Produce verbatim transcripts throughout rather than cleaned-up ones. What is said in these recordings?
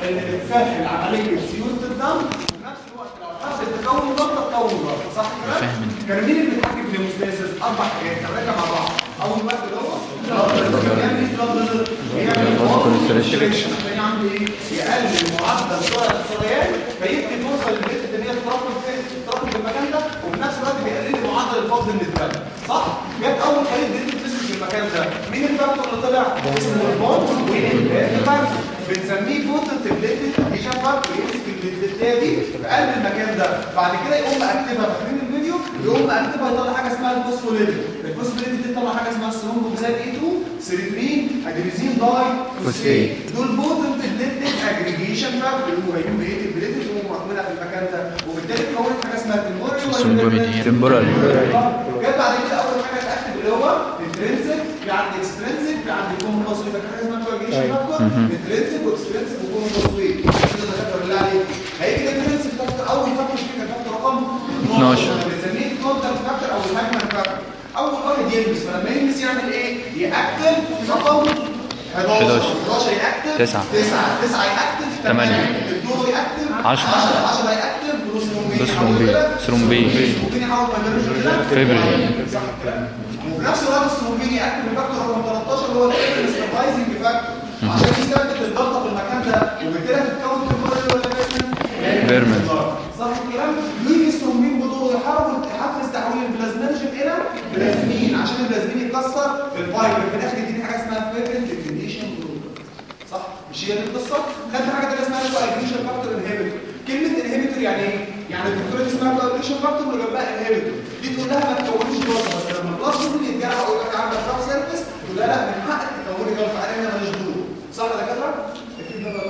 اللي بتسهل عمليه سيوله الدم وفي نفس الوقت لو حصل تكون ضغط تكون ضغط صح كده؟ كان مين اللي بيتحكم في الهيموستاسيس؟ اربع حاجات ثلاثه مع بعض. اول واحد اللي هو بيعمل بلاد بيعمل ريستريكشن عشان يعمل ايه؟ يقلل معدل سرعه السريان فيدي فرصه للبيت ان هي تتراكم في تتراكم في المكان ده وفي نفس الوقت بيقلل معدل الفقد من الدم صح؟ جت اول خليه بيدي بتسكت في المكان ده مين الفاكتور اللي طلع؟ اسمه البونز والفاكتور بنسميه بوتنت بليتد اديشن فاكتور يمسك البليتيه دي في قلب المكان ده بعد كده يقوم مأكتفها فاكرين الفيديو يقوم مأكتفها يطلع حاجه اسمها الفوسفوليبيد الفوسفوليبيد دي تطلع حاجه اسمها الثرومبوكسان اي اتنين سيريترين ادينوزين داي فوسفيت دول بوتنت بليتد اجريجيشن فاكتور اللي هو هيكون بيت البليتد اللي هو مكمله في المكان ده وبالتالي اتكونت حاجه اسمها تمبورال تمبورال جت بعد كده اول حاجه تاكد اللي هو انترنسك في عند اكسترنسك في عند كومبوزيت حاجه اسمها كوجريشن فاكتور انترنسك واكسترنسك وكومبوزيت كده دكاتره بالله عليك هيجي ده الانترنسك فاكتور اول فاكتور فيه فاكتور رقم اتناشر بنسميه كونتاكت فاكتور او الهاجمان فاكتور اول واحد يلبس فلما يلبس يعمل ايه ياكتف رقم حداشر حداشر ياكتف تسعة تسعة تسعة ياكتف ثمانية الدور ياكتف عشرة عشرة ياكتف بروسرومبي سرومبي ممكن يحاول ما يعملش كده فيبرين وفي نفس الوقت السرومبي ياكتف الفاكتور رقم تلتاشر اللي هو الاستابلايزنج فاكتور عشان يثبت الضغط في المكان ده وبالتالي هتتكون تمبورال ولا بيرمن صح الكلام يجي السرومبين بدوره يحاول يحفز تحويل البلازمينجين الى بلازمين عشان البلازمين يتكسر في الفايبر في الاخر يديني حاجه اسمها فيرنت اجريشن صح مش هي دي القصه خدت حاجه ثانيه اسمها اجريشن فاكتور انهبيتور كلمه انهبيتور يعني ايه يعني الدكتوره اسمها اجريشن فاكتور واللي جنبها انهبيتور دي تقول لها ما تكونيش جلطه بس لما البلاس اللي يتجرح او يبقى عندك راس سيرفيس تقول لها لا من حقك تكوني جلطه عليها انا ماليش دور صح يا دكاتره اكيد ده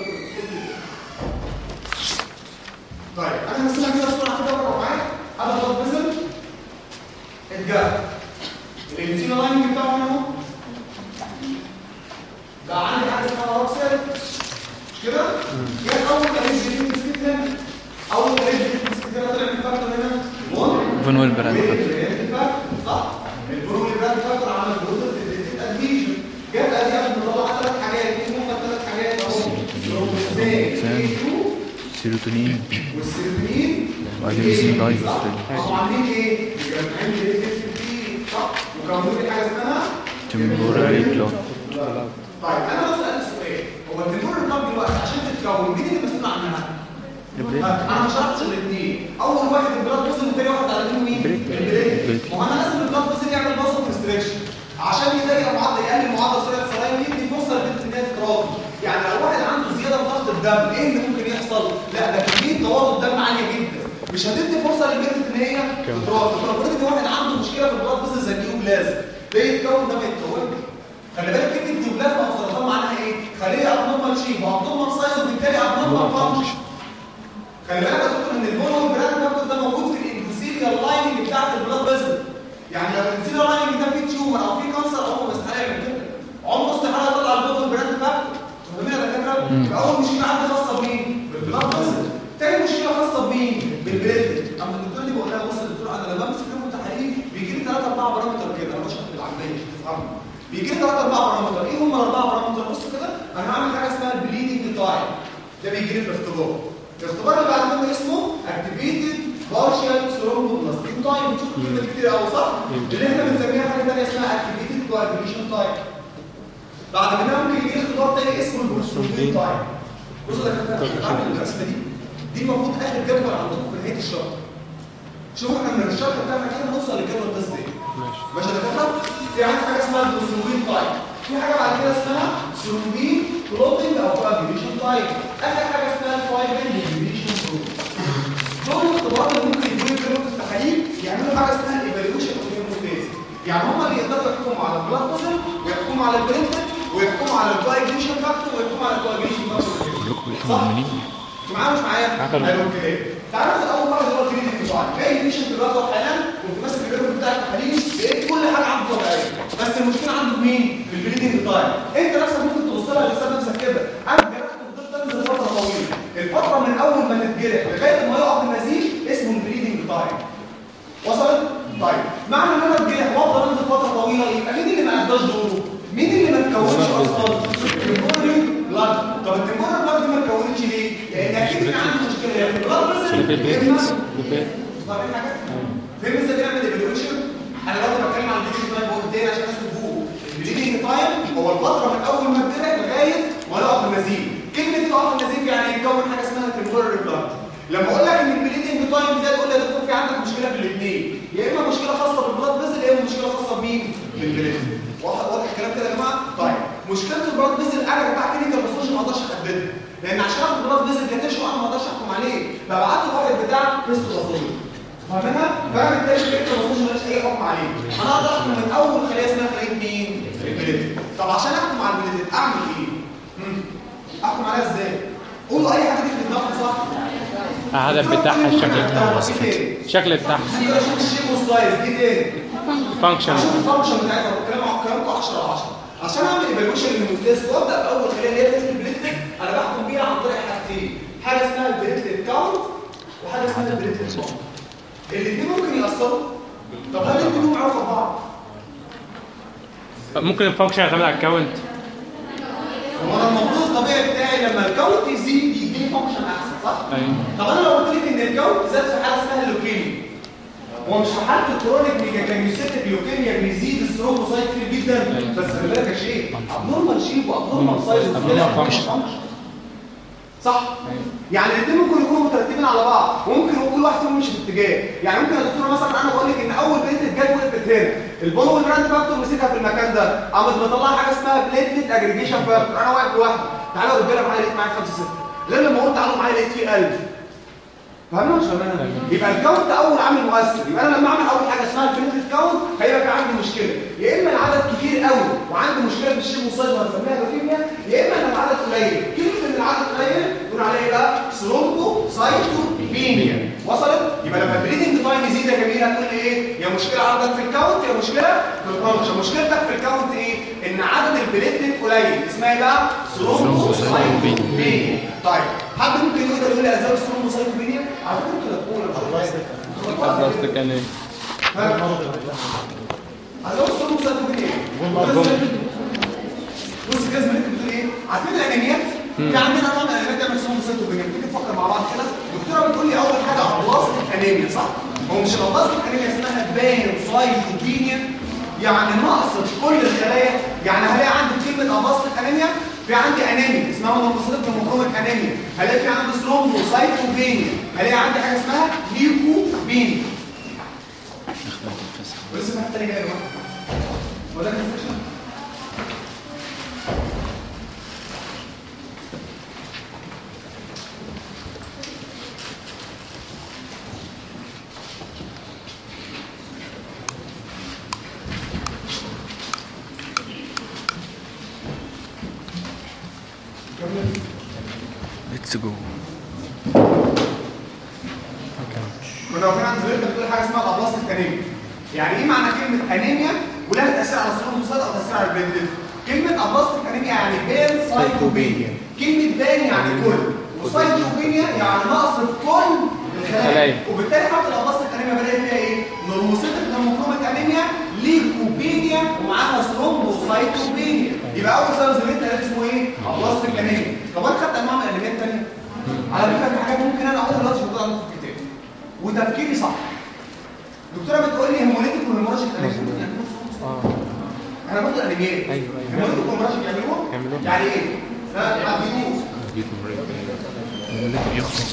طيب انا هسمع كده بسرعه كده بره معايا هذا بلاد فيزل اتجرح الانسينا لايننج بتاعه هنا اهو بقى عندي حاجه اسمها روكسل مش كده؟ جت اول تاريخ جديد في اول تاريخ جديد في طلع من الفاكتور هنا فون ويلبراند صح؟ الفون ويلبراند فاكتور عمل بروتين ادفيجن جت ادي قبل ما طلع ثلاث حاجات ايه هم الثلاث حاجات اهو سيروتونين والسيروتونين وادينوسين داي هم عاملين ايه؟ مجمعين الاف بي صح؟ وكونوا حاجه اسمها تمبورال بلوك طيب انا بسال سؤال هو التمبورال بلوك دلوقتي عشان تتكون مين اللي مسؤول عنها؟ انا ما شرحتش الاثنين اول واحد البلاد فيزل والثاني واحد على مين مين؟ البريك ما انا لازم البلاد فيزل يعمل بازل ريستريكشن عشان يضيق معدل يقلل معدل سرعه السريان يدي فرصه للبنت ان هي تتراضي يعني لو واحد عنده زياده في ضغط الدم ايه اللي ممكن يحصل؟ لا ده كميه توارد الدم عاليه جدا مش هتدي فرصه للبنت ان هي تتراضي فلو فرضت واحد عنده مشكله في البلاد فيزل زي النيوبلازم ده يتكون ده ما يتكونش خلي بالك كلمه نيوبلازم او سرطان معناها ايه؟ خليه ابنورمال شيب وابنورمال سايز وبالتالي ابنورمال فانكشن خلي بالك يا دكتور ان البونو والبراند فاكتور ده موجود في الانتسيريال لايننج بتاعت البلاد فيزل يعني لو الانتسيريال لايننج ده فيه تيومر او فيه كانسر او مستحيل يعمل كده عمره استحاله يطلع البونو والبراند فاكتور فاهمين يا دكاتره؟ يبقى اول مشكله عندي خاصه بمين؟ بالبلاد فيزل تاني مشكله خاصه بمين؟ بالبريد اما الدكتور دي بقول لها بص يا دكتور انا لما بمسك لهم التحاليل بيجي لي ثلاثه اربعه بارامتر كده انا بشرح بالعمليه تفهم بيجي لي ثلاثه اربعه بارامتر ايه هم الاربعه بارامتر بص كده انا هعمل حاجه اسمها البليدنج تايم ده بيجي لي في الاختبار الاختبار اللي بعد كده اسمه اكتيفيتد بارشال ثرومبوبلاستين تايم بتشوف كلمه كتير قوي صح اللي احنا بنسميها حاجه ثانيه اسمها اكتيفيتد كواجوليشن تايم بعد كده ممكن يجي لي اختبار ثاني اسمه البروسترومبين تايم بصوا يا جماعه بعمل الرسمه دي دي المفروض اخر جدول عندكم في نهايه الشهر شوفوا احنا من الشهر بتاعنا كده نوصل للجدول ده ازاي ماشي يا دكاتره في عندنا حاجه اسمها البروسترومبين تايم في حاجه بعد كده اسمها ثرومبين كلوتنج او كواجوليشن تايم اخر حاجه اسمها الفايبرين ديفيشن دول الاختبارات اللي ممكن يجوا يجربوا في التحاليل يعملوا حاجه اسمها الايفالويشن اوف هيموستاسيس يعني هم اللي يقدروا يحكموا على البلاد فيزل ويحكموا على البرينتد ويحكموا على الكواجوليشن فاكتور ويحكموا على الكواجوليشن فاكتور معايا مش معايا حلو كده تعالوا ناخد اول واحد اللي هو الجريدنج بتاعي جاي ديفيشن في الوقت حالا كنت ماسك الجريدنج بتاع التحاليل لقيت كل حاجه عنده طبيعيه بس المشكله عنده مين في البليدنج بتاعي انت نفسك ممكن تبص لها لسه نفسك كده انا جرحت وفضلت انزل فتره طويله الفتره من اول ما تتجرح لغايه ما يقع النزيف اسمه البليدنج تايم وصلت طيب معنى ان انا اتجرح وافضل انزل فتره طويله يبقى مين اللي ما اداش دوره مين اللي ما اتكونش اصلا التمبورال بلاد طب التمبورال بلاد دي ما اتكونتش ليه البليتنج عنده مشكله يا البلاد فيزل فاهمين حاجه؟ فين ازاي بنعمل ايفالويشن؟ انا برضه بتكلم عن البليدنج تايم بقول تاني عشان الناس تفوق. البليدنج تايم هو الفتره من اول ما ابتدى لغايه ما يقف النزيف. كلمه يقف النزيف يعني يتكون حاجه اسمها تمبوراري بلاد. لما اقول لك ان البليدنج تايم ده تقول لي يا دكتور في عندك مشكله في الاثنين، يا اما مشكله خاصه بالبلاد فيزل يا اما مشكله خاصه بمين؟ بالبليدنج. واضح واضح الكلام كده يا جماعه؟ طيب مشكله البلاد فيزل انا بتاع كلينيكال باسولوجي ما اقدرش احددها، لان عشان اخد بلاد فيزل كاتيشو انا ما اقدرش احكم عليه، فبعت له واحد بتاع تيست باسولوجي. فاهمها؟ فانا بالتالي الكلينيكال باسولوجي ماليش اي حكم عليه. انا اقدر احكم من اول خليه اسمها خليه مين؟ البليدنج. طب عشان احكم على البليدنج اعمل ايه؟ احكم عليها ازاي؟ قولوا اي حاجه تيجي في دماغك صح؟ العدد بتاعها الشكل بتاعها الشكل بتاعها ممكن اشوف الشيب والسايز دي تاني فانكشن اشوف الفانكشن بتاعتها والكلام على كلامكم عشرة على عشرة عشان اعمل ايفالويشن للمستيس وابدا باول خليه اللي هي تيست البليتلت انا بحكم بيها عن طريق حاجتين حاجه اسمها البليتلت كاونت وحاجه اسمها البليتلت كاونت الاثنين ممكن ياثروا طب هل الاثنين معروف بعض؟ ممكن الفانكشن يعتمد على الكاونت هو انا المفروض الطبيعي بتاعي لما الكاونت يزيد يديني فانكشن احسن صح؟ ايوه طب انا لو قلت لك ان الكاونت زاد في حاله اسمها اللوكيميا هو مش في حاله الكرونيك ميجاكانيوسيتيك لوكيميا بيزيد الثرومبوسايت كتير جدا بس خلي بالك يا شيخ ابنورمال شيب وابنورمال سايز ابنورمال فانكشن صح؟ يعني الاثنين ممكن يكونوا مترتبين على بعض وممكن كل واحد فيهم يمشي في اتجاه يعني ممكن يا دكتوره مثلا انا بقول لك ان اول بليتلت جت وقفت هنا البولو والبراند فاكتور مسكها في المكان ده قامت مطلعه حاجه اسمها بليتلت اجريجيشن فاكتور انا واقف لوحدي تعالوا يا رجاله معايا لقيت معايا خمسة ستة غير لما قلت تعالوا معايا لقيت فيه ألف فاهمين ولا مش فاهمين؟ يبقى الكاونت اول عامل مؤثر يبقى انا لما اعمل اول حاجه اسمها البليتلت كاونت هيبقى في عندي مشكله يا اما العدد كتير قوي وعندي مشكله في الشيب والسايز وهنسميها لوكيميا يا اما ان العدد قليل كلمه ان العدد قليل نقول عليه ايه بقى ثرومبوسايتوبينيا وصلت يبقى لما البليدنج تايم يزيد يا جميل هتقول لي ايه يا مشكله عندك في الكاونت يا مشكله في الفانكشن مشكلتك في الكاونت ايه ان عدد البليتلت قليل اسمها ايه بقى ثرومبوسايتوبينيا طيب حد ممكن يقدر يقول لي اسباب الثرومبوسايتوبينيا على فكره انتوا تقولوا قصدك كان ايه اسباب الثرومبوسايتوبينيا بص كده زميلتك بتقول ايه عارفين الانيميات في عندنا نوع من الانيميات تعمل ثرومبوسايتوبينيا تيجي نفكر مع بعض كده الدكتوره بتقول لي اول حاجه ابلاست انيميا صح هو مش الابلاست انيميا اسمها بانسايتوبينيا يعني نقص كل الخلايا يعني هلاقي عندي كلمه ابلاست انيميا في عندي انيميا اسمها منقصات هيموكروميك انيميا هلاقي في عندي ثرومبوسايتوبينيا هلاقي عندي حاجه اسمها ليوكوبينيا بس ما حتى يا جماعه ولا كده Let's go. كنا واقفين عند زميلتك بتقول حاجه اسمها الابلاستيك انيميا. يعني ايه معنى كلمه انيميا ولها تاثير على الثرومبوسايت او تاثير على البليتلت؟ كلمه ابلاستيك انيميا يعني بان سايتوبينيا. كلمه بان يعني كل وسايتوبينيا يعني نقص في كل الخلايا. وبالتالي حتى الابلاستيك انيميا بدات فيها ايه؟ نورموسيتك هيموكروميك انيميا ليكوبينيا ومعاها ثرومبوسايتوبينيا. يبقى اول سبب زميلتنا قالت اسمه ايه؟ ابلاستيك انيميا. طب انا خدت انواع من الانيميات ثانيه؟ على فكره في حاجات ممكن انا اقول دلوقتي موجوده عندكم في الكتاب وتفكيري صح. الدكتوره بتقول لي هيموليتيك والهيموراجيك انيميا اه انا برضه انيميات ايوه ايوه هيموليتيك والهيموراجيك يعملوها يعني ايه؟ لا عبيدوس يخلص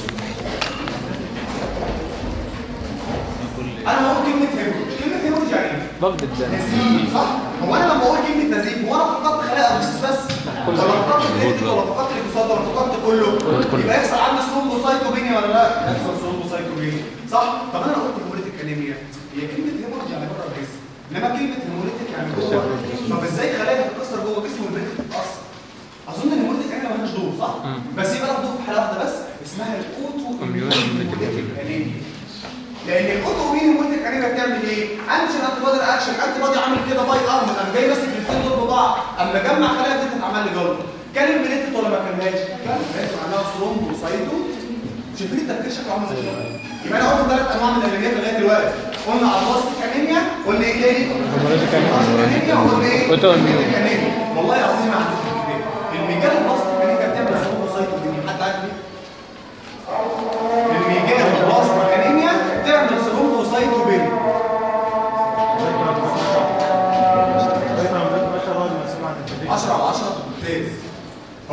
انا بقول كلمه هيموراج كلمه هيموراج يعني ايه؟ ضغط الدم نزيف صح؟ هو انا لما اقول كلمه نزيف هو انا فقدت خلايا اربسيس بس ولا فقدت البليتلت ولا فقدت الاكسات ولا فقدت كله يبقى يحصل عندي ثرومبوسايتوبينيا ولا لا؟ يحصل ثرومبوسايتوبينيا صح؟ طب انا قلت هيموليتيك انيميا هي كلمه هيموريج يعني بره الجسم انما كلمه هيموليتيك يعني جوه طب ازاي خلايا بتتكسر جوه الجسم والبليتلت بتتاثر؟ اظن ان الهيموليتيك انيميا مالهاش دور صح؟ بس يبقى لها دور في حاله واحده بس اسمها الاوتو اميون انيميا لان الاوتو اميون هيموليتيك انيميا بتعمل ايه؟ انتي انتي بودي اكشن انتي بودي عامل كده باي ارم قام جاي ماسك الاثنين دول ببعض اما جمع خلايا بتتعمل عمل لي جلطه كان البليتلت ولا ما كانهاش؟ كان لازم عندها ثرومبوسايتو شايفين التفكير شكله عامل ازاي؟ يبقى انا قلت ثلاث انواع من الانيميات لغايه دلوقتي قلنا ابلاستيك انيميا قلنا ايه تاني؟ هيموليتيك انيميا وقلنا ايه؟ اوتو اميون والله العظيم ما عنديش الكتاب الميجال البلاستيك انيميا بتعمل ثرومبوسايتوبينيا حد عارف ليه؟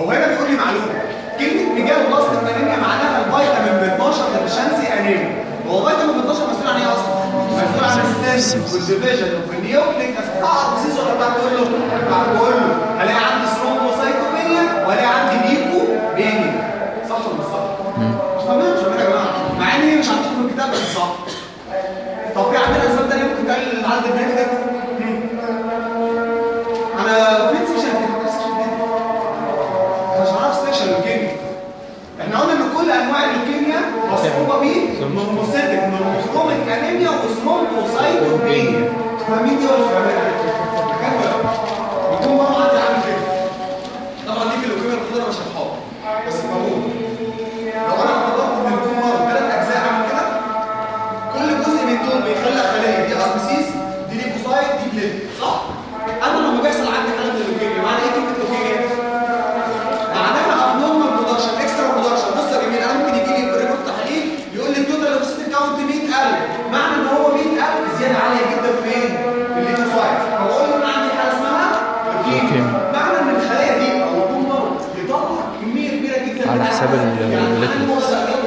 هو هنا بيقول لي معلومه، كلمه ميجال بلاستيك انيميا معناها الفيتامين ب اتناشر ديفيشنسي انيميا. هو فيتامين ب اتناشر مسؤول عن ايه اصلا؟ مسؤول عن السيلز والديفيجن والنيوكليك اسيد. اه ديزيز ولا بعد تقول له بعد تقول له هلاقي عندي ثرومبوسايتوبينيا وهلاقي عندي ليكوبينيا. صح ولا مش صح؟ مش فاهمين مش فاهمين يا جماعه، مع ان هي مش هتكتب في الكتاب بس صح. طب في عندنا اسباب تانيه ممكن تقلل العدد البياني ده؟ انا فين سيكشن كده؟ مش هعرف سيكشن لوكيميا. احنا قلنا ان كل انواع اللوكيميا مصحوبه بيه نورموسيتك نورموكروميك انيميا وثرومبوسايتوبينيا. فاهمين دي ولا مش فاهمين؟ كان بيكون بقى عندي عامل كده. طبعا دي في اللوكيميا الخضراء مش هتحط بس موجود. لو انا حضرت من الجمهور ثلاث اجزاء اعمل كده، كل جزء من دول بيخلق خليه دي اربسيس دي ليكوسايت دي بليد صح؟ انا لما بيحصل عندي حاله من اللوكيميا معنى ايه كلمه لوكيميا؟ معناها ابنورمال برودكشن اكسترا برودكشن. بص يا جميل انا ممكن يجي لي ريبورت تحليل يقول لي التوتال لوكوسيت كاونت مية ألف، معنى ان هو مية ألف زياده عاليه جدا فين؟ في الليكوسايت. فبقول له ان عندي حاله اسمها لوكيميا، معنى ان الخلايا دي او التومر بيطلع كميه كبيره جدا على حساب الليكوس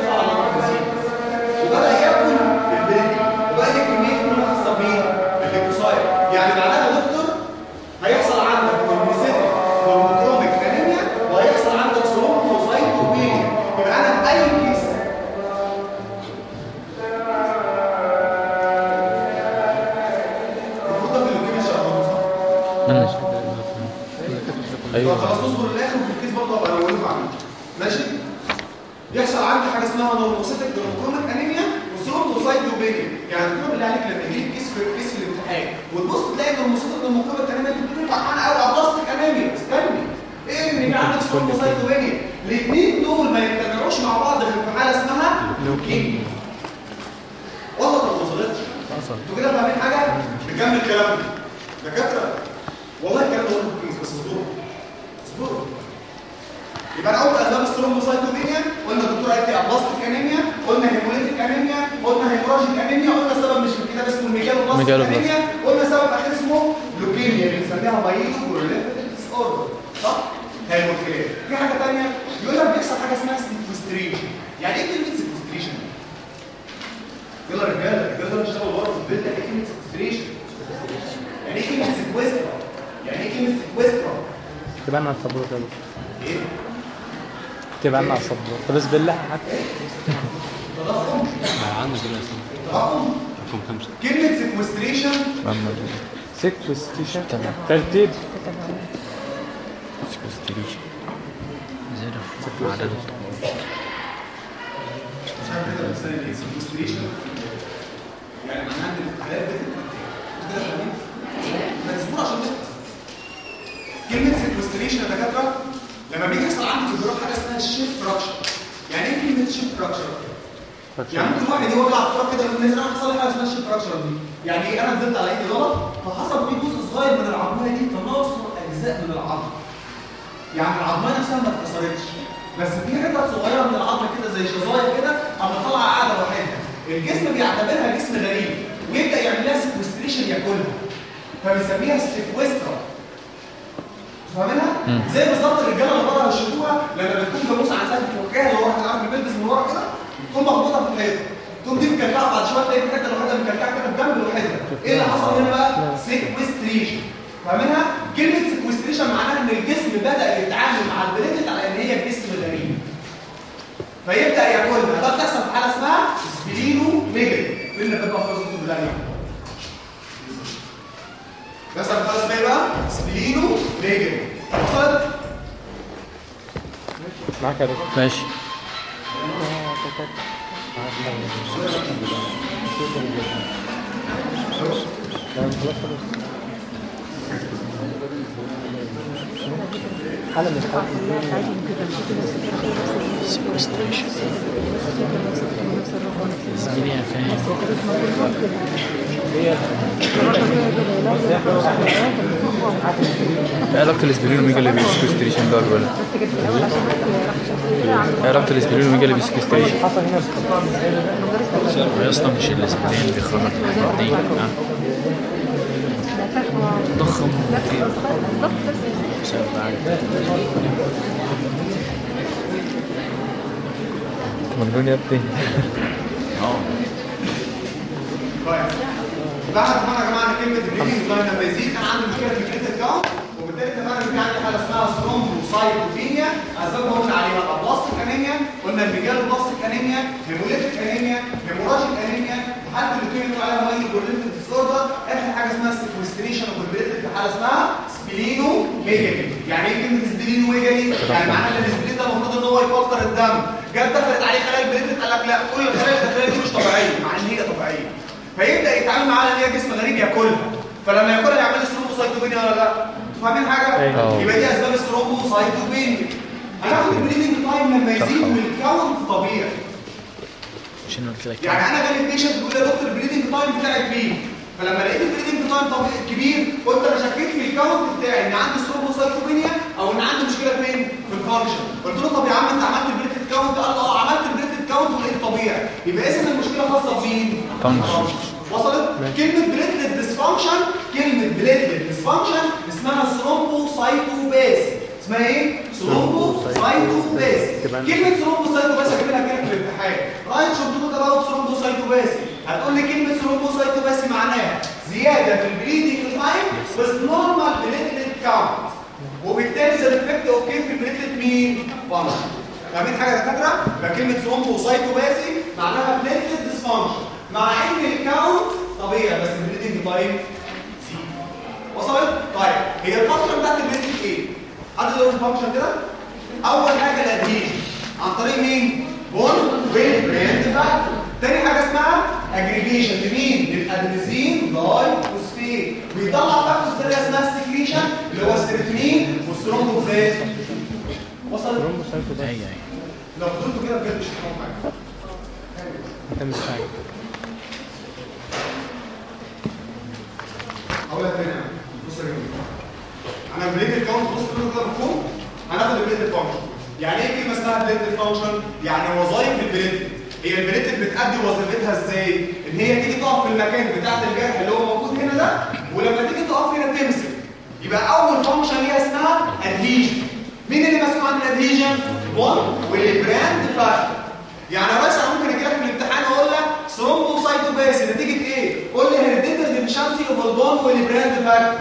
وبدا ياكل البيبي وبقى لي كميه من خاصه بيه بالليكوسايت. يعني معناها يا دكتور هيحصل عندك نورموسيتك نورموكروميك انيميا وهيحصل عندك ثرومبوسايتوبينيا. يبقى انا في اي كيس المفروض ده في اللوكيميا شغال صح؟ ايوه خلاص اصبر للاخر وفي الكيس برضه ابقى اقول لكم عنه ماشي. يحصل عندي حاجه اسمها نورموسيتك نورموكروميك انيميا وثرومبوسايتوبينيا. يعني الدكتور بالله عليك لما يجيب كيس في كيس في الامتحان وتبص تلاقي نورموسيتك نورموكروميك انيميا بتقول فرحان قوي على بلاستيك انيميا. استني ايه ان في عندك ثرومبوسايتوبينيا؟ الاثنين دول ما يجتمعوش مع بعض غير في حاله اسمها لوكيميا. وصلت ولا ما وصلتش؟ وصلت. انتوا كده فاهمين حاجه؟ نكمل كلامنا دكاتره. والله الكلام ده هو كويس بس اصبروا اصبروا. يبقى انا اول اسباب الثرومبوسايتوبينيا قلنا الدكتور قال لي ابلاستيك انيميا، قلنا هيموليتيك انيميا، قلنا هيموراجيك انيميا، قلنا سبب مش في الكتاب اسمه الميجالوبلاستيك انيميا، قلنا سبب اخير اسمه لوكيميا بنسميها بايلو كورليتيف ديس اوردر صح؟ حلو الكلام. في حاجه ثانيه يقول لك بيحصل حاجه اسمها سيكوستريشن. يعني ايه كلمه سيكوستريشن؟ يلا يا رجاله الرجاله نشتغل بره في البيت. يعني ايه كلمه سيكوستريشن؟ يعني ايه كلمه سيكوسترا؟ يعني ايه كلمه سيكوسترا؟ تبقى لنا على السبورة يا دكتور. ايه؟ تبقى لنا على السبورة. طب بسم الله حتى. تضخم؟ عندك دلوقتي تضخم؟ رقم خمسة. كلمة سيكوستريشن سيكوستريشن ترتيب سيكوستريشن زيادة في عدد الطوال. مش عارف كده بس ايه سيكوستريشن يعني معناها ان الحالات بتتكتب مجبور عشان تكتب. كلمة سيكوستريشن يا دكاترة لما بيجي يحصل عندي في الجراحة حاجة اسمها الشيب فراكشر. يعني ايه كلمة شيب فراكشر؟ يعني ممكن واحد يوجع على الفراغ كده من الناس حصل لي حاجه اسمها الشيب فراكشر دي. يعني ايه؟ انا نزلت على ايدي غلط فحصل في جزء صغير من العظميه دي تناثر اجزاء من العظم. يعني العظميه نفسها ما اتكسرتش بس في حتت صغيره من العظم كده زي شظاير كده اما طالعه قاعده لوحدها. الجسم بيعتبرها جسم غريب ويبدا يعمل لها سيكوستريشن ياكلها فبنسميها سيكوسترا. فاهمينها؟ زي بالظبط الرجاله اللي بره يشوفوها لما بتكون جاموسه عندها الفكاهه اللي هو واحد عارف بيلبس من ورا كده تكون مربوطه في الحيطه تقوم دي مكلكعه بعد شويه تلاقي حته لوحدها مكلكعه كده بجنب لوحدها. ايه اللي حصل هنا بقى؟ سيكوستريشن. فاهمينها؟ كلمه سيكوستريشن معناها ان الجسم بدا يتعامل مع البليتت على ان هي جسم غريب فيبدا ياكلها. ده بتحصل في حاله اسمها سبلينو ميجل. فين اللي بتبقى في الصوت بالله بس الخلاص بقى بقى سبلينو ميجل. وصلت؟ معاك يا دكتور. ماشي. حالة من الحالات سيكوستريشن زميلي انا فاهم. ايه علاقة الاسبرين والميجا اللي بالسيكوستريشن ده ولا؟ ايه علاقة الاسبرين والميجا اللي بالسيكوستريشن؟ يا اسطى مش الاسبرين اللي بيخرجك من الدين ضخم بسبب مجنون يا ابني. كويس. بعد ما يا جماعه كلمه بريدنج تايم لما يزيد انا عندي مشكله في الكريتيكال كاونت، وبالتالي كمان في عندي حاجه اسمها ثرومبوسايتوبينيا، اسبابها قلنا عليها الابلاستيك انيميا، قلنا الميجال بلاستيك انيميا، هيموليتيك انيميا، هيموراجيك انيميا، حتى الاثنين اللي عليها مايل بوليتيك ديسوردر، اخر حاجه اسمها سيكوستريشن اوف البليتيك في حاله اسمها سبلينو ميجالي. يعني ايه كلمه سبلينو ميجالي؟ يعني معناها ان السبلين ده المفروض ان هو يفلتر الدم، جت دخلت عليه خلايا البليتيك قال لك لا كل الخلايا الداخليه دي مش طبيعيه، مع ان هي طبيعيه. فيبدا يتعامل معاها ان هي جسم غريب ياكلها، فلما ياكلها يعمل لي ثرومبوسايتوبينيا ولا لا؟ فاهمين حاجه؟ يبقى دي اسباب الثرومبوسايتوبينيا. هناخد البليدنج تايم لما يزيد والكاونت طبيعي. شنو قلت لك؟ يعني انا جالي بيشنت بيقول لي يا دكتور البليدنج تايم بتاعي كبير، فلما لقيت البليدنج تايم طبيعي كبير قلت انا شكيت في الكاونت بتاعي ان عندي ثرومبوسايتوبينيا او ان عندي مشكله فين؟ في الفانكشن. قلت له طب يا عم انت عملت البليدنج كاونت؟ قال اه عملت البليدنج كاونت ولقيت طبيعي. يبقى اذا المشكله خاصه بمين؟ فانكشن. وصلت؟ كلمة بليتلت ديسفانكشن، كلمة بليتلت ديسفانكشن اسمها ثرومبوسايتوباسي. اسمها ايه؟ ثرومبوسايتوباسي. كلمة ثرومبوسايتوباسي هجيبها كده في الامتحان. رايت شورت كده بقى ثرومبوسايتوباسي. هتقول لي كلمة ثرومبوسايتوباسي معناها زيادة في البليدنج تايم with normal platelet count. وبالتالي ذا افكت اوكي في البليتلت مين؟ فانكشن. فاهمين حاجة يا دكاترة؟ يبقى كلمة ثرومبوسايتوباسي معناها بليتلت ديسفانكشن. مع ان الكاونت طبيعي بس البليدنج تايم سي. وصلت؟ طيب هي الفانكشن بتاعت البليدنج ايه؟ حد يقول الفانكشن كده؟ اول حاجه الادهيجن عن طريق مين؟ بون وبراند فاكتور. تاني حاجه اسمها اجريجيشن لمين؟ للادينوزين داي فوسفيت، بيطلع فاكتورز ثانيه اسمها السكريشن اللي هو السيروتونين والثرومبوكسان. وصلت؟ ايوه ايوه. لو فضلتوا كده بجد مش هتفهموا حاجه. انت مش فاهم. اقول لك هنا بص يا جماعه انا البليد كاونت بص كله كده مفهوم. هناخد البليد فانكشن. يعني ايه كلمه اسمها بليد فانكشن؟ يعني وظائف البليد. هي البليد بتأدي وظيفتها ازاي؟ ان هي تيجي تقف في المكان بتاعت الجرح اللي هو موجود هنا ده، ولما تيجي تقف هنا تمسك. يبقى اول فانكشن هي اسمها ادهيجن. مين اللي مسؤول عن الادهيجن؟ بون والبراند فاكتور. يعني يا باشا ممكن اجي لك في الامتحان واقول لك ثرومبوسايتوباسي نتيجه ايه؟ قول لي هيريديتري ديفيشنسي اوف البون والبراند فاكتور.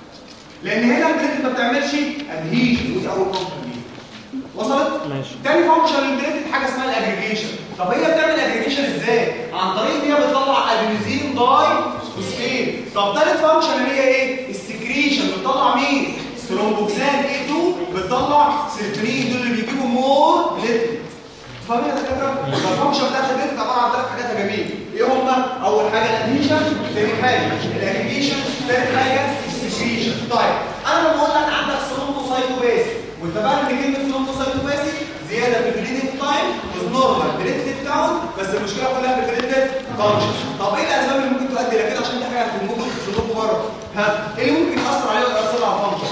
لان هنا البليت ما بتعملش ادهيجن، ودي اول فانكشن دي. وصلت؟ ماشي. تاني فانكشن للبليت حاجه اسمها الاجريجيشن. طب هي بتعمل اجريجيشن ازاي؟ عن طريق ان هي بتطلع ادينوزين داي فوسفيت. طب تالت فانكشن اللي هي ايه؟ السكريشن. بتطلع مين؟ ثرومبوكسان اي اتنين، بتطلع سيروتونين، دول اللي بيجيبوا مور بليت. فاهمين يا دكاتره؟ الفانكشن بتاعت البليت عباره عن ثلاث حاجات يا جميل. ايه هما؟ اول حاجه الادهيجن، ثاني حاجه الاجريجيشن، ثالث حاجه السكريشن. طيب انا لما اقول لك عندك ثرومبوسايتوباسي واتفقنا ان كلمه ثرومبوسايتوباسي زياده في البليدنج تايم والنورمال بليتلت كاونت، بس المشكله كلها في البليتلت فانكشن. طب ايه الاسباب اللي ممكن تؤدي الى كده؟ عشان دي حاجه في المخ في الشروط بره. ها ايه اللي ممكن ياثر عليه ويأثر على الفانكشن؟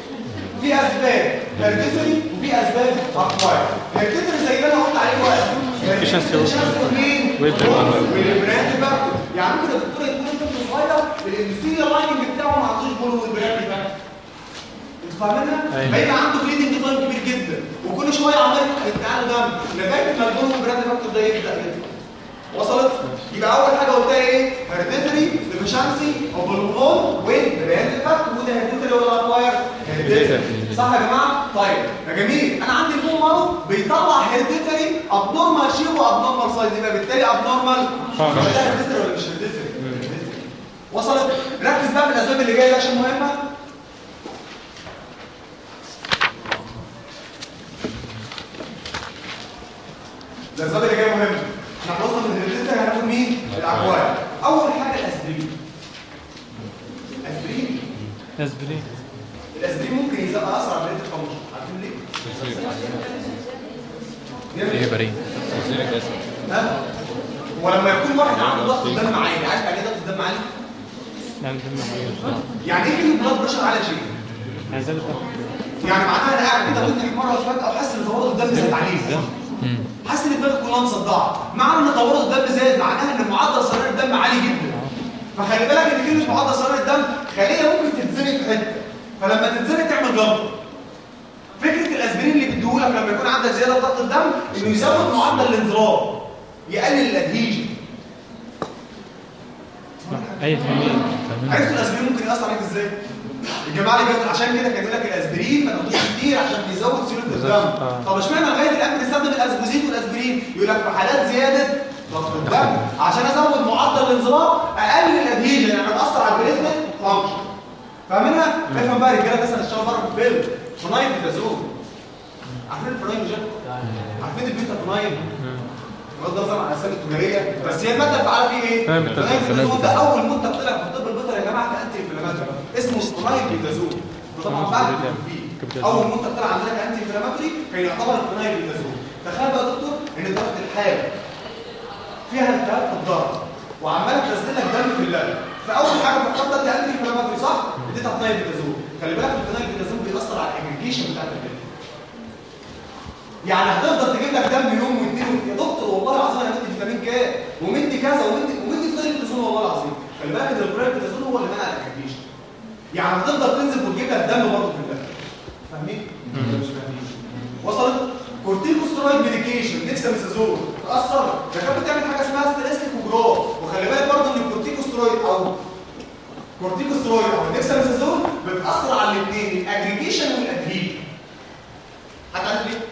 في اسباب هيريديتري وفي اسباب اكواير. هيريديتري زي ما انا قلت عليه وقت efficiency مين؟ والبراند فاكتور. يعني ممكن الدكتور يكون طفل صغير الانسيليا لايننج بتاعه ما عندوش بول والبراند فاكتور. انتوا فاهمينها؟ هيبقى عنده بليدنج تايم كبير جدا وكل شويه عمال يتعالوا دم لغايه ما البول والبراند فاكتور ده يبدا يطلع. وصلت؟ يبقى اول حاجه قلتها ايه؟ هيريديتري ديفيشنسي اوف البول والبراند فاكتور. وده هيريديتري ولا اكواير؟ هيريديتري. صح يا جماعه؟ طيب يا جميل انا عندي البول مارو بيطلع هيريديتري ابنورمال شيب وابنورمال سايز، يبقى بالتالي ابنورمال ده هيريديتري ولا مش هيريديتري؟ وصلت؟ ركز بقى في الاسباب اللي جايه عشان مهمه. الاسباب اللي جايه مهمه. احنا خلصنا من الهيريديتري هناخد مين؟ الاكواير. اول حاجه الاسبرين. الاسبرين اسبرين الاسبرين ممكن يزق اسرع من الفانكشن. عارفين ليه؟ ايه برين؟ ها؟ ولما يكون واحد عنده ضغط الدم عالي، عارف يعني ايه ضغط الدم عالي؟ يعني دم عالي. يعني ايه كلمه بلاد بريشر عالي شيء؟ يعني زاد الضغط. يعني معناها انا قاعد كده قلت مره فجاه وحاسس ان تورد الدم زاد عليه. حاسس ان دماغي كلها مصدعه. معنى ان تورد الدم زاد معناها ان معدل سرير الدم عالي جدا. فخلي بالك ان كلمه معدل سرير الدم خليه ممكن تتزنق في حته، فلما تتزنق تعمل جلطه. فكره الاسبرين اللي بيديهولك لك لما يكون عندك زياده في ضغط الدم انه يزود معدل الانزلاق يقلل الادهيجن. اي فاهمين. عرفت الاسبرين ممكن ياثر عليك ازاي؟ الجماعه اللي بياخدوا عشان كده كاتب لك الاسبرين ما تاخدوش كتير عشان بيزود سيوله الدم. طب اشمعنى لغايه الان بنستخدم الاسبوزيت والاسبرين؟ يقول لك في حالات زياده ضغط الدم عشان ازود معدل الانزلاق اقلل الادهيجن يعني اثر على البريزمنت فانكشن. فاهمينها؟ افهم بقى رجاله مثلا اشتغل بره في الفيلم فنايل بتازون. عارفين الفنايل جد؟ عارفين البيتا فنايل؟ بغض النظر عن الاسامي التجاريه بس هي الماده الفعاله فيه ايه؟ فنايل بتازون ده اول منتج طلع في الطب البيطري يا جماعه كانتي انفلاماتوري اسمه فنايل بتازون. وطبعا بعد فيه اول منتج طلع عندنا كانتي انفلاماتوري كان يعتبر الفنايل بتازون. تخيل بقى يا دكتور ان درجه الحاله فيها التهاب في الضغط وعماله تنزل لك دم في اللبن فاول حاجه بتحطها دي انتي انفلاماتوري صح؟ اديتها فنايل بتازون. خلي بالك الفنايل بتازون بيأثر على الاجريجيشن بتاعت الدم. يعني هتفضل تجيب لك دم يوم واثنين يا دكتور والله العظيم انا مدي فيتامين ك ومدي كذا ومدي ومدي فنايل بتازون والله العظيم. خلي بالك ان الفنايل بتازون هو اللي منع الاجريجيشن. يعني هتفضل تنزل وتجيب لك دم برضه في اللبن. فاهمين؟ مش فاهمين. وصلت؟ كورتيكوستيرويد ميديكيشن ديكساميثازون تاثر ده كانت بتعمل حاجه اسمها ستريسليك وجروث. وخلي بالك برضه ان الكورتيكوستيرويد او كورتيكوستيرويد او الديكساميثازون بتاثر على الاثنين الاجريجيشن والادهيجن. هتعرف ليه؟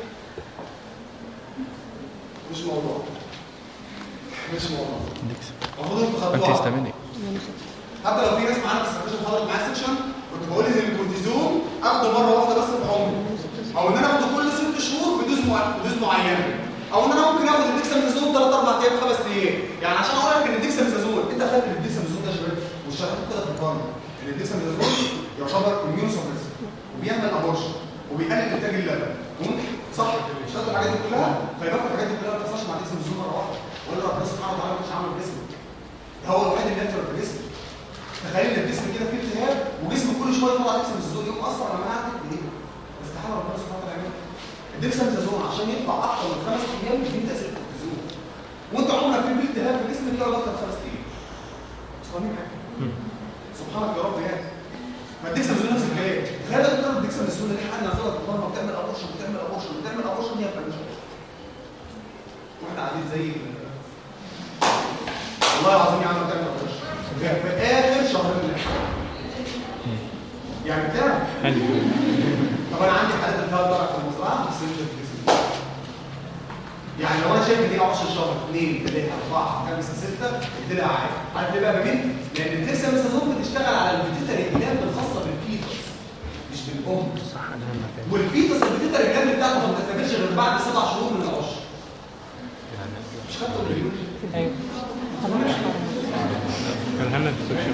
مش موضوع مش موضوع المفروض انتوا خدتوها حتى لو في ناس معانا بس مش حاضر معايا سيكشن كنت بقول ان الكورتيزون اخده مره واحده بس في عمري او ان انا اخده كل ست شهور بدوز بدوز معينه او ان انا ممكن اخد الديكساميثازون ثلاث اربع ايام خمس ايام. يعني عشان اقول لك ان الديكساميثازون انت خدت الديكساميثازون ده يا شباب والشرحات كده في القرن ان الديكساميثازون يعتبر اميون سبريسر وبيعمل ابورشن وبيقلل انتاج اللبن وممكن صح اشتغل الحاجات دي كلها. خلي بالك الحاجات دي كلها ما بتحصلش مع الديكساميثازون مره واحده ولا ربنا سبحانه وتعالى مش عامل جسم ده هو الوحيد اللي ينفع الجسم. تخيل ان الجسم كده فيه التهاب وجسم كل شويه يطلع ديكساميثازون يقوم اثر على مناعتك بايده. استحاله ربنا سبحانه وتعالى يعمل الديكساميثازون عشان يطلع اكتر من خمس ايام بدون تاثير الكورتيزون وانت عمرك في التهاب في جسمك يقعد اكتر من خمس ايام. مش فاهمين حاجه؟ سبحانك يا رب يعني. ما الديكساميثازون نفس الكلام. تخيل لو انت الديكساميثازون اللي حقنا غلط الضربه بتعمل ابورشن بتعمل ابورشن بتعمل ابورشن هي بتعمل واحنا قاعدين زي والله العظيم يا عم بتعمل ابورشن في اخر شهرين يعني بتعمل طب انا عندي حالات التهاب ضرع في المزرعه بس مش الجسم. يعني لو انا شايف ان دي عشرة شهر اثنين ثلاثة أربعة خمسة ستة ابتدى عادي. عارف ليه بقى بمين؟ لان الديكساميثازون بتشتغل على البيتيتري جلاند الخاصه بالفيتوس مش بالام. صح ده والفيتوس البيتيتري جلاند بتاعته ما بتكتملش غير بعد سبع شهور من العشر. مش خدتوا البيولوجي؟ ايوه كان هنا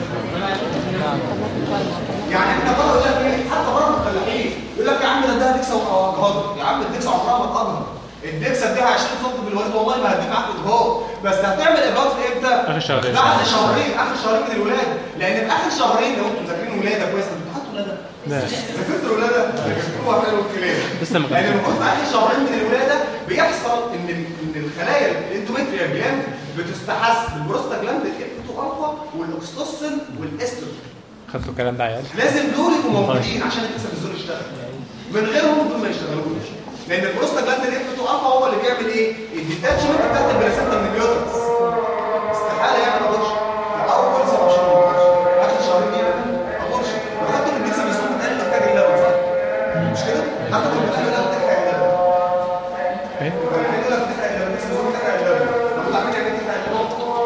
يعني احنا بره يقول لك ايه حتى بره الفلاحين يقول لك يا عم ده ده ديكسا وجهاض يا عم الديكسا عمرها ما تقدر الديكسا اديها عشرين سم بالوريد والله ما هديك معاك اجهاض بس هتعمل اجهاض في امتى؟ اخر شهرين بعد شهرين اخر شهرين من الولاده لان في اخر شهرين لو انتوا مذاكرين ولاده كويس انتوا حاطوا ولاده لا ذاكرتوا الولاده هو حلو الكلام لسه ما لان المفروض في اخر شهرين من الولاده بيحصل ان ان الخلايا الاندوميتريال جلاند بتستحث بالبروستاجلاند الالفا والاكستوسين والاستروجين. خدتوا الكلام ده عيال لازم دول يبقوا موجودين عشان الديكساميثازون يشتغل. من غيرهم دول ما يشتغلوش لان البروستاجلاند الالفا هو اللي بيعمل ايه؟ الديتاتشمنت بتاعت البلاسينتا من اليوترس. استحاله يعمل ابورشن اول سبع شهور اخر شهرين يعمل ابورشن. وحتى الديكساميثازون بتقلل انتاج اللبن صح؟ مش كده؟ حتى لو بتقلل اللبن بتحرق اللبن. ايه؟ بتقلل اللبن بتحرق اللبن الديكساميثازون بتحرق اللبن. لو عملت يعني بتحرق اللبن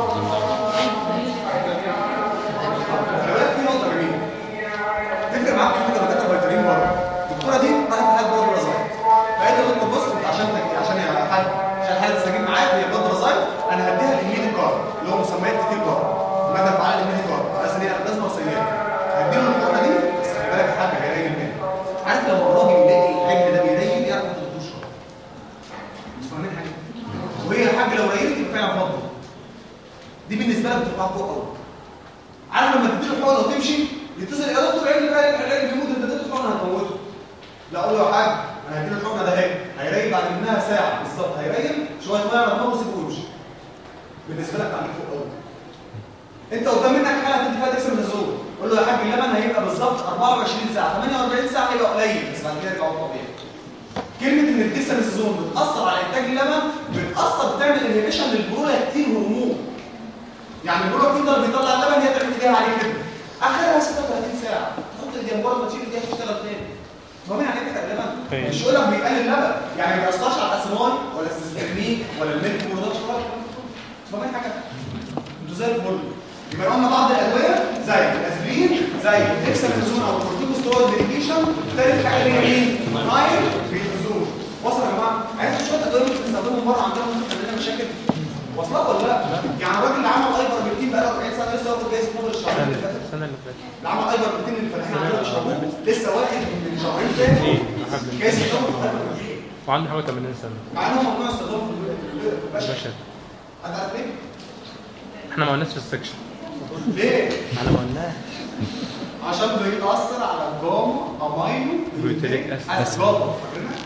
تفرق معاك كده لما تاكل فيتامين بره. الدكتوره دي راحت حد بلاد رزايت فقالت له انت بص انت عشان عشان يا حد عشان حد تستجيب معاك هي بلاد رزايت انا هديها الامينو كارد اللي هو مسميات كتير كارد مدى فعال الامينو كارد بس ان هي لازم وصيات هديله الحقنه دي بس خلي بالك حاجه هيريل منها. عارف لما الراجل يلاقي الحجم ده بيريل يعرف ما تدوش مش فاهمين حاجه وهي الحاجه لو ريلت يبقى فعلا فضل دي بالنسبه لك بتبقى فوق قوي. عارف لما تديله الحقنه وتمشي يتصل يا دكتور عيني بقى العلاج بيموت انت اديته الحقنه هتموته. لا اقول له يا حاج انا هديله الحقنه ده اهي هيريل بعد منها ساعه بالظبط هيريل شويه ميه على دماغه وسيبه ويمشي. بالنسبه لك عليك فوق قوي. انت قدام منك حاله تدي فيها ديكساميثازون قول له يا حاج اللبن هيبقى بالظبط أربعة وعشرين ساعه ثمانية وأربعين ساعه هيبقى قليل بس بعد كده يرجع طبيعي. كلمه ان الديكساميثازون بتاثر على انتاج اللبن، بتاثر بتعمل انهبيشن للبرولاكتين هرمون. يعني البرولاكتين ده اللي بيطلع اللبن هي تعمل ايديها عليه كده، اخرها ستة وثلاثين ساعه، تحط ايديها مجرد ما تشيل ايديها تشتغل تاني. هو مين عليه كده اللبن؟ مش يقول لك بيقلل اللبن، يعني ما بيأثرش على الاسماي ولا السيسترمين ولا الميلك برودكشن ولا هو مين حاجه؟ انتوا زي الفل. يبقى قلنا بعض الادويه زي الاسبرين، زي الديكساميثازون او الكورتيكوستيرويد ميديكيشن. ثالث حاجه اللي هي مين؟ نايل بيتازول. وصل يا جماعه؟ عايز شويه ادويه ممكن نستخدمهم مره عندنا ممكن تعمل لنا مشاكل. واصلك ولا لا؟ يعني الراجل اللي عمل ايبر بكتين بقى له أربعين سنه لسه واخد جايزه نوبل الشهرين اللي فاتت. السنه اللي فاتت. اللي عمل ايبر بكتين اللي فلاحين عندنا بيشربوه لسه واخد من شهرين تاني جايزه نوبل ايبر بكتين. وعنده حوالي ثمانين سنه. مع انهم ممنوع استخدامهم في البشر. هتعرف ليه؟ احنا ما قلناش في السكشن. ليه؟ احنا ما قلناش. عشان بيتاثر على الجاما امينو بيوتيليك اسيد. اسجابه فاكرينها؟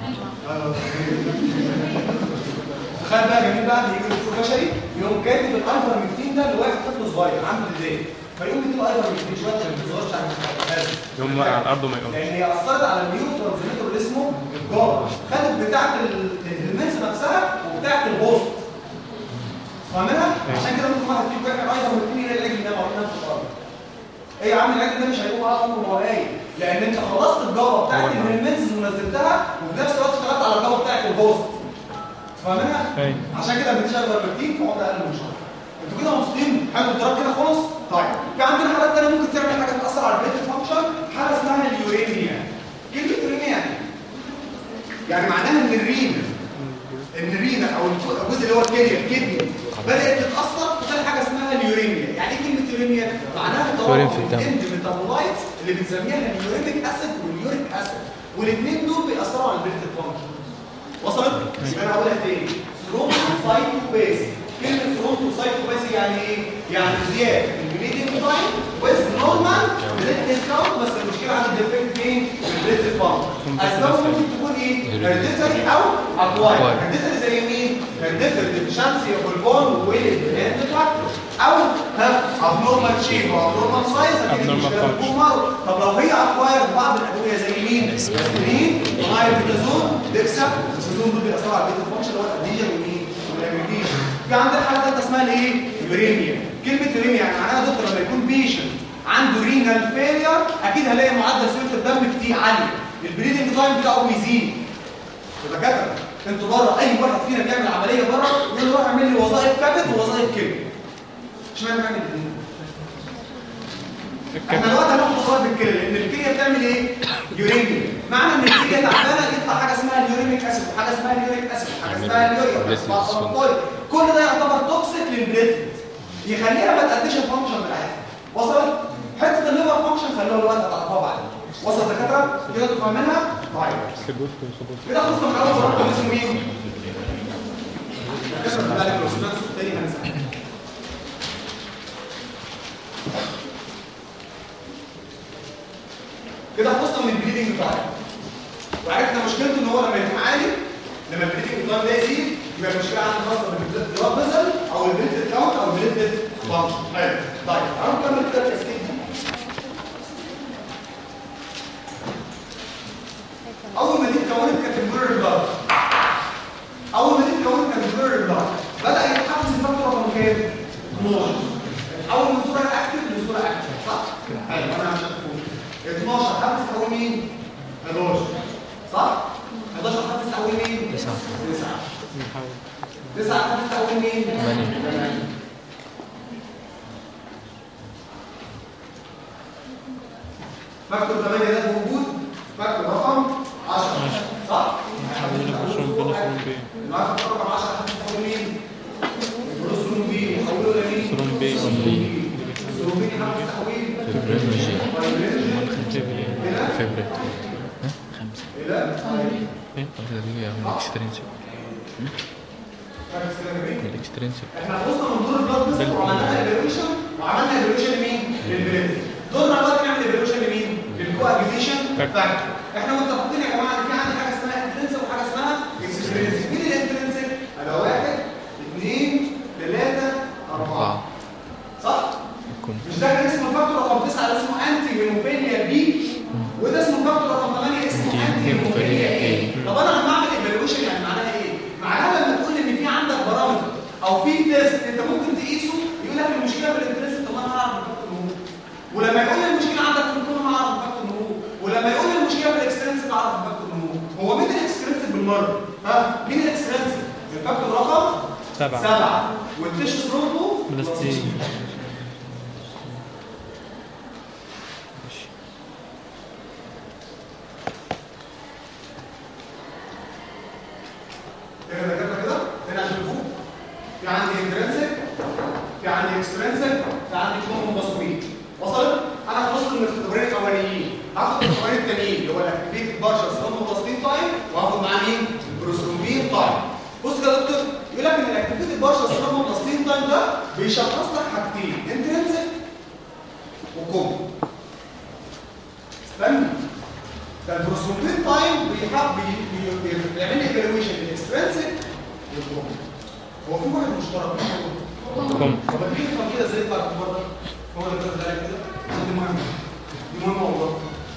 تخيل بقى جميل بقى بيجي دكتور بشري يقوم كاتب الايفرمكتين ده لواحد طفل صغير عنده ابتدائي، فيقوم يديله ايفرمكتين شويه عشان ما يصغرش عن الحاجه. يقوم واقع على الارض وما يقومش. لان هي اثرت على النيورو ترانسميتر اللي اسمه الجاما، خدت بتاعه الهرمونز نفسها وبتاعه البوست. فاهمينها؟ عشان كده ممكن واحد فيكم يعمل ايفرمكتين يلاقي العجل ده معروف نفسه خالص. ايه يا عم العجل ده مش هيقوم على عمره وهو قايل، لان انت خلصت الجاما بتاعه الهرمونز ونزلتها وفي نفس الوقت اشتغلت على الجاما بتاعه البوست. فاهمينها؟ عشان كده بنشغل البروتين في عمر اقل من شهر. انتوا كده مبسوطين؟ حلو الدرجه كده خلص؟ طيب في عندنا حالات ثانيه ممكن تعمل حاجه تاثر على البريد فانكشن، حاله اسمها اليوريميا. كلمه يوريميا يعني يعني معناها ان الرينا ان الرينا او الجزء اللي هو الكليه الكدني بدات تتاثر وتلاقي حاجه اسمها اليوريميا. يعني ايه كلمه يوريميا؟ معناها تراكم الاند ميتابولايتس اللي بنسميها اليوريميك اسيد واليوريك اسيد، والاثنين دول بيأثروا على البريد فانكشن. وصلت؟ يبقى انا هقولها تاني. ثرومبوسايتوبيس. كلمه ثرومبوسايتوبيس يعني ايه؟ يعني زياده البليدنج تايم ويز نورمال بليد كاونت، بس المشكله عند الديفكت فين؟ في البليد فانكشن. اسبابه ممكن تكون ايه؟ هيرديتري او اكواير. هيرديتري زي مين؟ هيرديتري ديفشنسي اوف البون ويلد هاند فاكتور، او ابنورمال شيب او ابنورمال سايز. طب لو هي اكواير بعض الادويه زي مين؟ اسبرين، نايلبيتازون، ديكسا، السيزون دول بيأثروا على البيتا فانكشن اللي هو الاديجن والمين؟ والاميجيشن. في عندنا حاله ثالثه اسمها الايه؟ يوريميا. كلمه يوريميا يعني معناها دكتور لما يكون بيشنت عنده رينال فيلير اكيد هلاقي معدل سيوله الدم كتير عالي، البريدنج تايم بتاعه بيزيد. يبقى كده انتوا بره اي واحد فينا بيعمل عمليه بره يقول له روح اعمل لي وظائف كبد ووظائف كلى. اشمعنى بنعمل الاثنين؟ احنا دلوقتي هناخد وظائف الكلى لان الكليه بتعمل ايه؟ يوريميا. معنى ان الكليه تعبانه يطلع حاجه اسمها اليوريميك اسيد وحاجه اسمها اليوريك اسيد وحاجه اسمها اليوريا. كل ده يعتبر توكسيك للبليتلت يخليها ما تأديش الفانكشن بتاعتها. وصلت؟ حته الليفر فانكشن خلوها الوقت هتعرفوها بعدين. وصلت دكاتره؟ كده تفهم منها؟ طيب. كده خلصنا من اول رقم اسمه مين؟ كده بالك لو سمعت صوت تاني هنسى. كده خلصنا من البليدنج بتاعه. وعرفنا مشكلته ان هو لما يتعالج لما البليدنج ده يزيد يبقى المشكله عنده خاصه بالبليد فيزل او البليد كاونت او البليد فانكشن. حلو. طيب تعالوا نكمل كده التسكيت دي. اول ما دي اتكونت كانت البلوري بلاد. اول ما دي اتكونت كانت البلوري بلاد بدا يتحفز الفاكتور رقم كام؟ اتناشر. اول من صوره اكتف لصوره اكتف صح؟ حلو انا عشان اقول اتناشر حفز تحول مين؟ حداشر صح؟ حداشر حفز تحول مين؟ تسعة. تسعة. تسعة حفز تحول مين؟ ثمانية. فاكتور ثمانية ده موجود فاكتور رقم عشرة صح؟ المفاكتور رقم عشرة حفز تحول مين؟ البروسروم بي يحولوا لمين؟ سروم بي السروم بي حفز تحويل فيبرينوجين فيبريت خمسة إلى واحدة دي هي الاكسترينسيك الاكسترينسيك. احنا خلصنا من دور البلاد بريشر وعملنا ايفالويشن وعملنا ايفالويشن لمين؟ للبريد. دورنا دلوقتي نعمل ايفالويشن لمين؟ للكواجيشن فاكتور. احنا متفقين يا جماعه ان في عندي حاجه اسمها انترنسيك وحاجه اسمها اكسترينسيك. مين الانترنسيك؟ هذا واحد اثنين ثلاثة أربعة صح؟ مش ده كان اسمه الفاكتور رقم تسعة ده اسمه انتي هيموفيليا بي وده اسمه الفاكتور رقم ثمانية اسمه انتي هيموفيليا اي. طب انا ها مين الاكسترنسك؟ الفاكتور رقم سبعة سبعة والتيشو ثرومبو بلاستين كده كده كده هنا عشان فوق في عندي انترنسك في عندي اكسترنسك في عندي كلهم منبسطين وصلت؟ انا خلصت من الاختبارين الاولانيين هاخد الاختبارين التانيين اللي هو الاكتيفيتد بارشل سيروم منبسطين تايم وهاخد معاه مين؟ البروسترومبين تايم. بص كده يا دكتور يقول لك ان الاكتيفيتد بارشل سيروم منبسطين تايم ده بيشخص لك حاجتين انترنسك وكوم. استنى ده البروسترومبين تايم بيحب بيعمل لي ايفالويشن للاكسترنسك والكوم. هو في واحد مشترك كوم طب مين يفهم كده ازاي يطلع الكبار هو اللي كده ده كده دي مهمه دي مهمه والله.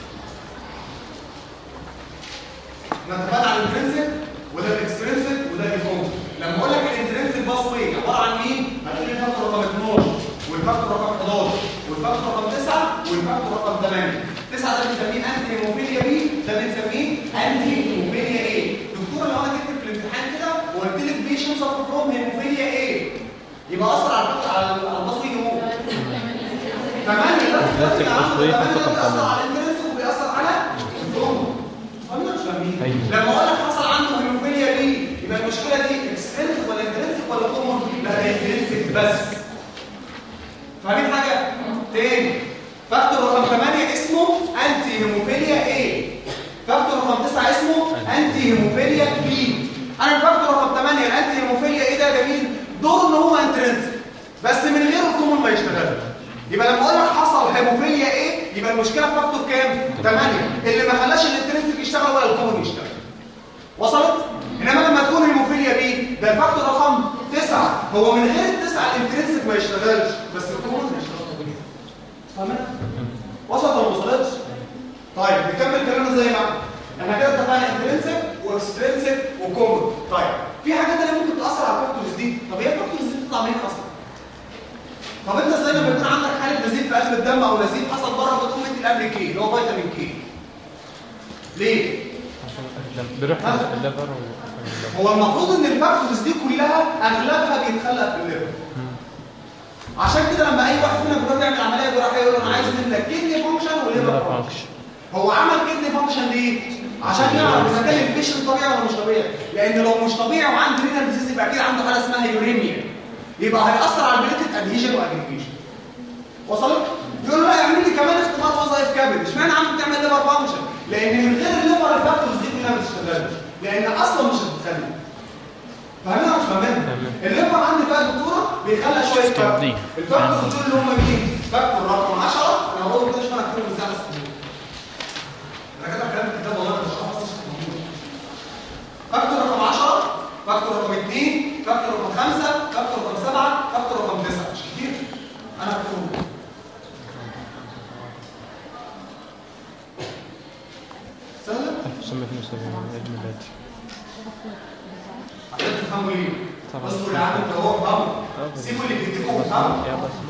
نتفق على الانترنسك وده الاكسترنسك وده الكوم. لما اقول لك الانترنسك باس واي عباره عن مين؟ هتقول لي الفاكتور رقم اتناشر والفاكتور رقم حداشر والفاكتور رقم تسعة والفاكتور رقم ثمانية. تسعة ده بنسميه انتي هيموفيليا بي ده بنسميه انتي هيموفيليا ايه. دكتور لو انا كتبت في الامتحان كده وقلت لك بيشنس اوف فروم هيموفيليا ايه يبقى اثر على على البصوي هو ثمانية ده بيأثر على الانترنسك وبيأثر على الكوم. فاهمين مش فاهمين؟ لما اقول لك حصل عنده هيموفيليا دي يبقى المشكله دي اكسترنسك ولا انترنسك ولا كومون؟ لا انترنسك بس. فاهمين حاجه؟ تاني فاكتور رقم ثمانية اسمه انتي هيموفيليا ايه. فاكتور رقم تسعة اسمه انتي هيموفيليا بي. انا الفاكتور رقم ثمانية الانتي هيموفيليا ايه ده جميل دور ان هو انترنسك بس من غير الكومون ما يشتغلش. يبقى لما اقول لك حصل هيموفيليا ايه يبقى المشكله في فاكتور كام؟ ثمانية اللي ما خلاش الانترنسك يشتغل ولا الكومون يشتغل. وصلت؟ انما لما تكون هيموفيليا بي ده الفاكتور رقم تسعة هو من غير التسعة الانترنسك ما يشتغلش بس الكومون يشتغل. فاهمين؟ وصلت ولا ما وصلتش؟ طيب نكمل كلامنا زي ما احنا كده اتفقنا انترنسك واكسترنسك وكومون. طيب في حاجات ثانيه ممكن تاثر على الفاكتورز دي. طب هي الفاكتورز دي بتطلع منين اصلا؟ طب انت ازاي لما يكون عندك حاله نزيف في قلب الدم او نزيف حصل بره بتقوم انت الامر كي اللي هو فيتامين كي ليه؟ بيروح الليفر. هو المفروض ان الفاكتورز دي كلها اغلبها بيتخلق في الليفر. عشان كده لما اي واحد فينا بيروح يعمل عمليه جراحيه يقول له انا عايز منك كدني فانكشن وليفر فانكشن. هو عمل كدني فانكشن ليه؟ عشان يعرف اذا كان البيشنت طبيعي ولا مش طبيعي. لان لو مش طبيعي وعنده رينال ديزيز يبقى اكيد عنده حاله اسمها يوريميا يبقى هيأثر على البليتد ادهيجن واجريجيشن. وصلت؟ يقول له لا اعمل لي كمان اختبار وظائف كبد. اشمعنى عم بتعمل ليفر فانكشن؟ لان من غير الليفر الفاكتورز دي كلها ما بتشتغلش لان اصلا مش هتتخلق. فاهمين ولا مش فاهمين؟ الليفر عندي بقى دكتوره بيخلق شويه فاكتورز. الفاكتورز دول اللي هم مين؟ فاكتور رقم عشرة انا هقول كده عشان اكتبهم ازاي على السكرين. انا كاتب كلام في الكتاب والله مش هحفظ فاكتور رقم عشرة فاكتور رقم اثنين فاكتور رقم خمسة فاكتور رقم سبعة فاكتور رقم تسعة. مش كتير؟ انا هكتبهم سهلة؟ ألف وتسعمية واثنين وسبعين عيد ميلادي. عشان تفهموا ليه؟ طبعا. اصبر يا عم انت هو افهموا. سيبوا اللي بيديكوا افهموا. يا بس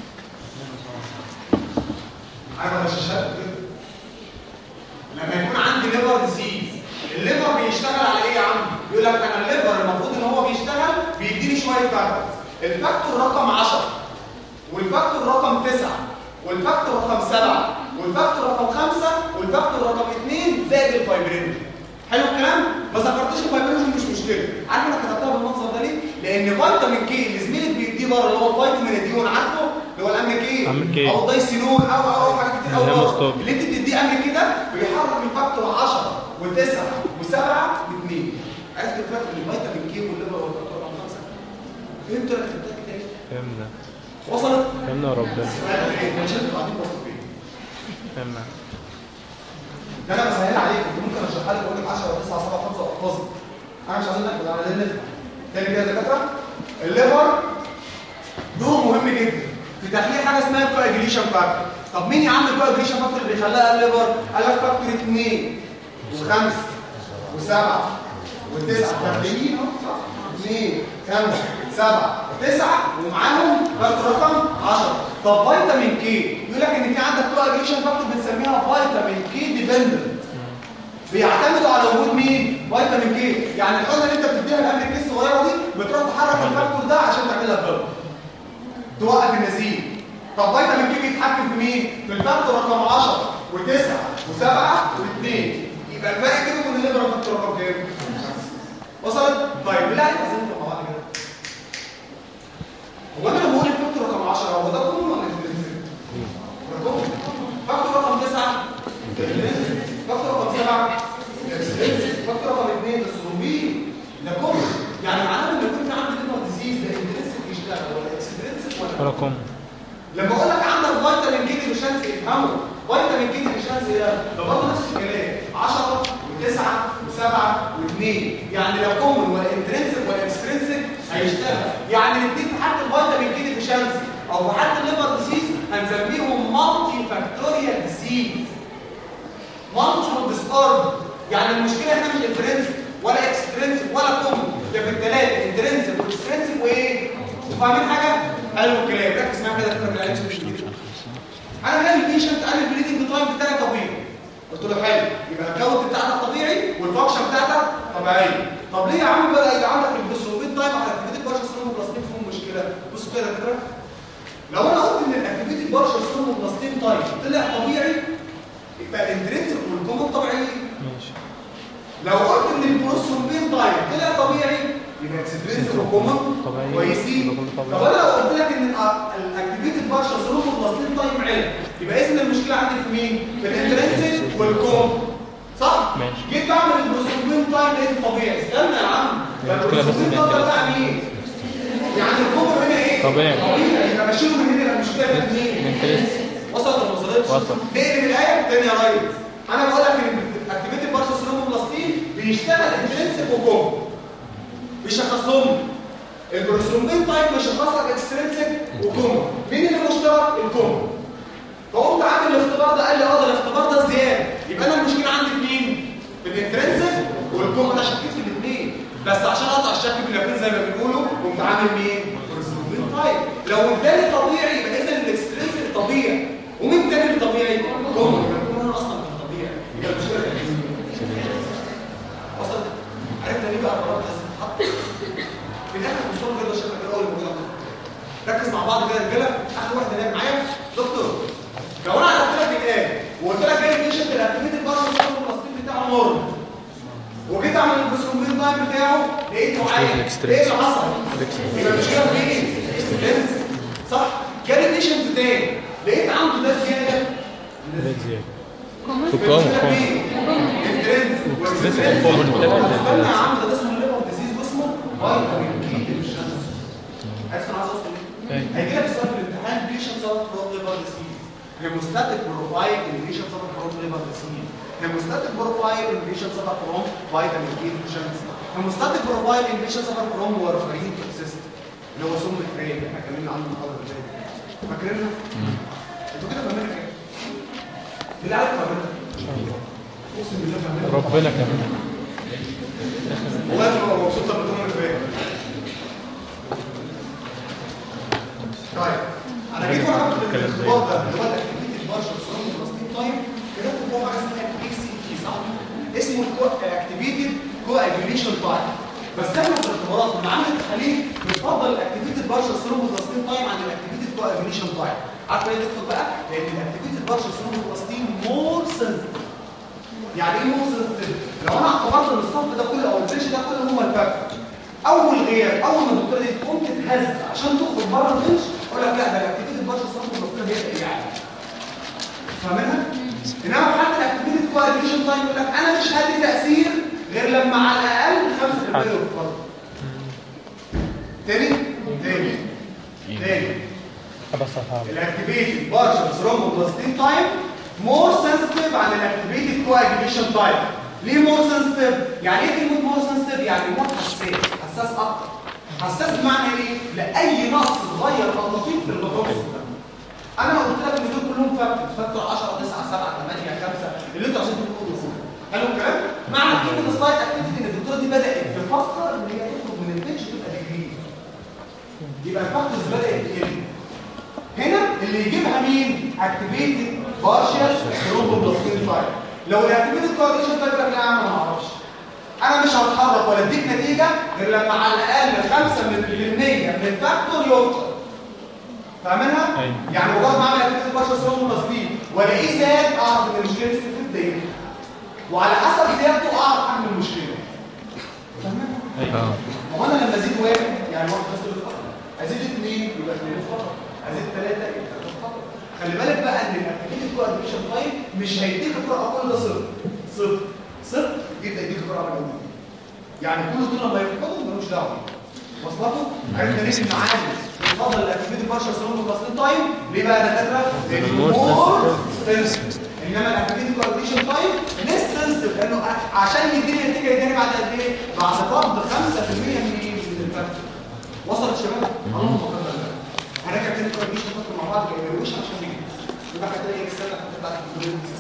عارف ولا شاشات كده؟ لما يكون عندي ليفر ديزيز الليفر بيشتغل على ايه يا عم؟ يقول لك انا الليفر المفروض ان هو بيشتغل بيديني شويه فاكتورز. الفاكتور رقم عشرة والفاكتور رقم تسعة والفاكتور رقم سبعة والفاكتور رقم خمسة والفاكتور رقم اثنين زائد الفايبرينوجين. حلو الكلام؟ ما ذكرتش الفايبرينوجين مش مشكله. عارف انا كتبتها بالمنظر ده ليه؟ لان فيتامين كي اللي زميلك بيديه بره اللي هو الفيتامين ديون عارفه؟ اللي هو الامريكي او الدايسينون او او حاجات كتير قوي اللي انت بتديه امريكي كده بيحرك الفاكتور عشرة وتسعة وسبعة واثنين. عرفت الفرق بين الفيتامين كي والليفر والفاكتور رقم خمسة؟ فهمت ولا كتبتها كده؟ فهمنا. وصلت؟ فهمنا يا ربنا. مش انتوا قاعدين واثقين فين؟ فهمنا. ده انا بسهل عليك كنت ممكن اشرحها لك اقول لك عشرة تسعة سبعة خمسة واحفظها. انا مش عايز لك على الليفر. تاني كده يا دكاتره الليفر دور مهم جدا في تحليل حاجه اسمها الكواجيليشن فاكتور. طب مين يا عم الكواجيليشن فاكتور اللي بيخليها الليفر؟ قال لك فاكتور اثنين وخمسة وسبعة وتسعة. فاكرين اهو صح؟ اثنين خمسة سبعة تسعة ومعاهم فاكتور رقم عشرة. طب فيتامين كي يقول لك ان في عندك كواجيليشن فاكتور بنسميها فيتامين كي ديبندنت. بيعتمدوا على وجود مين؟ فيتامين كي. يعني الحقنه اللي انت بتديها لقبل الكيس الصغيره دي بتروح تحرك الفاكتور ده عشان تعمل لك ضرب توقف النزيف. طب فيتامين كي بيتحكم في مين؟ في الفاكتور رقم عشرة وتسعة وسبعة واثنين. يبقى الفرق كده من الليفر فاكتور رقم كام؟ وصلت؟ طيب بالله عليك عايزين نفهم مع بعض كده. هو انا لما بقول الفاكتور رقم عشرة هو ده كله ولا انترنسيك؟ رقم فاكتور رقم تسعة فاكتور رقم سبعة فاكتور رقم اثنين الثرومبين ده كله. يعني معناه ان يكون في عندي ليفر ديزيز ده انترنسيك يشتغل ولا اكسترنسيك ولا رقم. لما اقول لك عندك فيتامين كي ديفيشنسي افهمه. فيتامين كي ديفيشنسي ده ده برضه نفس الكلام عشرة وتسعة وسبعة واثنين. يعني لو كومن ولا انترنسيك ولا اكسترنسيك هيشتغل. يعني الاثنين في حالة الفيتامين كي ديفيشنسي او في حالة الليفر ديزيز هنسميهم مالتي فاكتوريال ديزيز. مالتي ديس اوردر. يعني المشكله هنا مش انترنسيك ولا اكسترنسيك ولا كومن، ده في الثلاثه انترنسيك واكسترنسيك وايه؟ فاهمين حاجه؟ حلو الكلام. ركز معايا كده في العلاج. انا جاي البيشنت قال البليدنج تايم بتاعي طبيعي. قلت له حلو، يبقى الكاونت بتاعتك طبيعي والفانكشن بتاعتك طبيعيه. طب ليه يا عم بقى يبقى عندك البروسوبين تايم على اكتيفيتي بارشل سلوم بلاستين فيهم مشكله؟ بصوا كده يا دكتور، لو انا قلت ان الاكتيفيتي بارشل سلوم بلاستين تايم طلع طبيعي يبقى الانترنسيك والكومن طبيعيين. ماشي. لو قلت ان البروسوبين تايم طلع طبيعي يبقى اكسترنسيك وكومن كويسين. طب انا لو قلت لك ان الاكتيفيتي بارشل سلوم بلاستين تايم عالي يبقى اذا المشكله عندي في مين؟ في الانترنسيك والكومن. صح؟ ماشي. جيت بعمل البروسوبين تايم لقيته طبيعي. استنى يا عم، ده البروسوبين تايم بتاع مين؟ يعني الكومن هنا ايه؟ طبيعي. طبيعي. يبقى بشيله من هنا. المشكله في مين؟ وصلت ولا ما وصلتش؟ وصلت. نقلب الايه تاني يا ريس. انا بقول لك ان الاكتيفيتي بارشل سلوم بلاستين بيشتغل انترنسيك وكومن بيشخصهم. البروسومبين تايب بيشخص لك اكسترنسيك وكومن. مين اللي مشترك؟ الكومن. فقمت عامل الاختبار ده قال لي اه ده الاختبار ده زياده. يبقى انا المشكله عندي في مين؟ في الانترنسيك والكومن. انا شكيت في الاثنين بس عشان اقطع الشك بالاثنين زي ما بنقولوا قمت عامل مين؟ البروسومبين تايب. لو الثاني طبيعي يبقى اذا الاكسترنسيك طبيعي. ومين الثاني اللي طبيعي؟ كومن. يبقى الكومن اصلا كان طبيعي. يبقى المشكله كانت فين؟ وصلت؟ عرفنا ليه بقى القرار ده اتحط؟ في الاخر الدكتور كده شكل كده اول الموضوع ده. ركز مع بعض كده يا رجاله. اخر واحد هناك معايا دكتور. لو انا عرفت لك الايه وقلت لك جاي البيشنت الاكتيفيتي بارشل سلوم بلاستين بتاعه نورمال وجيت اعمل البروسومبين تايم بتاعه لقيته عالي، ايه اللي حصل؟ يبقى المشكله في ايه؟ صح؟ جالي البيشنت تاني لقيت عنده ده زياده ده زياده في الكومن الترند والستريس والكومن يا عم ده اسمه الليفر ديزيز واسمه فيتامين كي ديفيشنسي. عايز انا عايز اوصل ايه؟ هيجي لك سؤال في الامتحان بيشنت سبب فروم ليفر ديزيز هيموستاتيك بروفايل ان بيشنت سبب فروم ليفر ديزيز هيموستاتيك بروفايل ان بيشنت سبب فروم فيتامين كي ديفيشنسي هيموستاتيك بروفايل ان بيشنت سبب فروم وارفرين توكسيستي اللي هو سم الكريم احنا اتكلمنا عنه المحاضره اللي فاتت. فاكرينها؟ انتوا كده فاهمين ايه؟ بالله عليك فاهمينها؟ اقسم بالله فاهمينها. ربنا كمان. والله انا مبسوط لما تقولوا اللي فات. طيب انا جيت وانا عملت الاختبار ده اللي هو الاكتيفيتي بارشل سلوم بلاستين تايم كتبت فوق حاجه اسمها اكس سي تي صح؟ اسمه اكتيفيتي كواجوليشن تايم. بس احنا في الاختبارات لما عملت التحاليل بنفضل الاكتيفيتي بارشل سلوم بلاستين تايم عن الاكتيفيتي كواجوليشن تايم. عارف ليه تدخل بقى؟ لان الاكتيفيتي بارشل سلوم بلاستين مور سنسيتيف. يعني ايه مور سنسيتيف؟ لو انا اعتبرت ان الصف ده كله او الفيش ده كله هو الفاكتور اول غياب اول ما الدكتوره دي تقوم تتهز عشان تخرج بره الفيش اقول لك لا ده الاكتيفيتي بارشل سلوم بلاستين هي ايه يعني؟ فاهمينها؟ انما في حاله الاكتيفيتي كواجوليشن تايم يقول لك انا مش هدي تاثير غير لما على الاقل خمسة بالمية يوفر. تاني تاني تاني الاكتيفيتد بارشل ثرومبوبلاستين تايم مور سنسيتيف عن الاكتيفيتد كواجوليشن تايم. ليه مور سنسيتيف؟ يعني ايه كلمه مور سنسيتيف؟ يعني مور حساس حساس اكتر. حساس بمعنى ايه؟ لاي نقص صغير او لطيف في الميكروبس. انا قلت لك ان دول كلهم فاكتور فاكتور عشرة تسعة سبعة ثمانية خمسة اللي انتوا عايزين تقولوا دول. حلو الكلام؟ معنى كلمه السلايد اكتيفيتي ان الدكتوره دي بدات تفكر ان هي تخرج من البيتش تبقى ديجري. يبقى الفاكتورز بدات تقل. هنا اللي يجيبها مين؟ اكتيفيتد بارشل ثرومبوبلاستين تايم. لو الاكتيفيتي كوادريشن تايب لا انا ما اعرفش، انا مش هتحرك ولا اديك نتيجه غير لما على الاقل خمسة من المية من الفاكتور يفقد. فاهمينها؟ أيوة. يعني مجرد ما اعمل اكتيفيتي بارشل سلوم تصديق والاقيه زاد اعرف ان المشكله استفدت دي، وعلى حسب زيادته اعرف اعمل المشكله. فاهمينها؟ اه هو انا لما ازيد واحد يعني واحد بس اللي فقط، ازيد اثنين يبقى اثنين فقط، ازيد ثلاثه يبقى ثلاثه فقط. خلي بالك بقى ان الاكتيفيتي كوادريشن تايم مش هيديك القراءه كل ده صفر صفر صفر، يبدا يديك القراءه من الاول. يعني كل دول لما يفقدوا ملوش دعوه. وصلته؟ عرفنا ليه بنعالج بنفضل الاكتيفيتي بارشل سلوم وفاستين تايم؟ ليه بقى يا دكاتره؟ لان مور سنسيتيف، انما الاكتيفيتي كوادريشن تايم ليس سنسيتيف، لانه عشان يديني النتيجه يديني بعد قد ايه؟ بعد فقد خمسة في المية من الفاكتور. وصلت يا شباب؟ اللهم صل على النبي. هنرجع تاني كوادريشن فاكتور مع بعض الايفالويشن عشان نجيب يبقى هتلاقي اكسل بتاعت الكوادريشن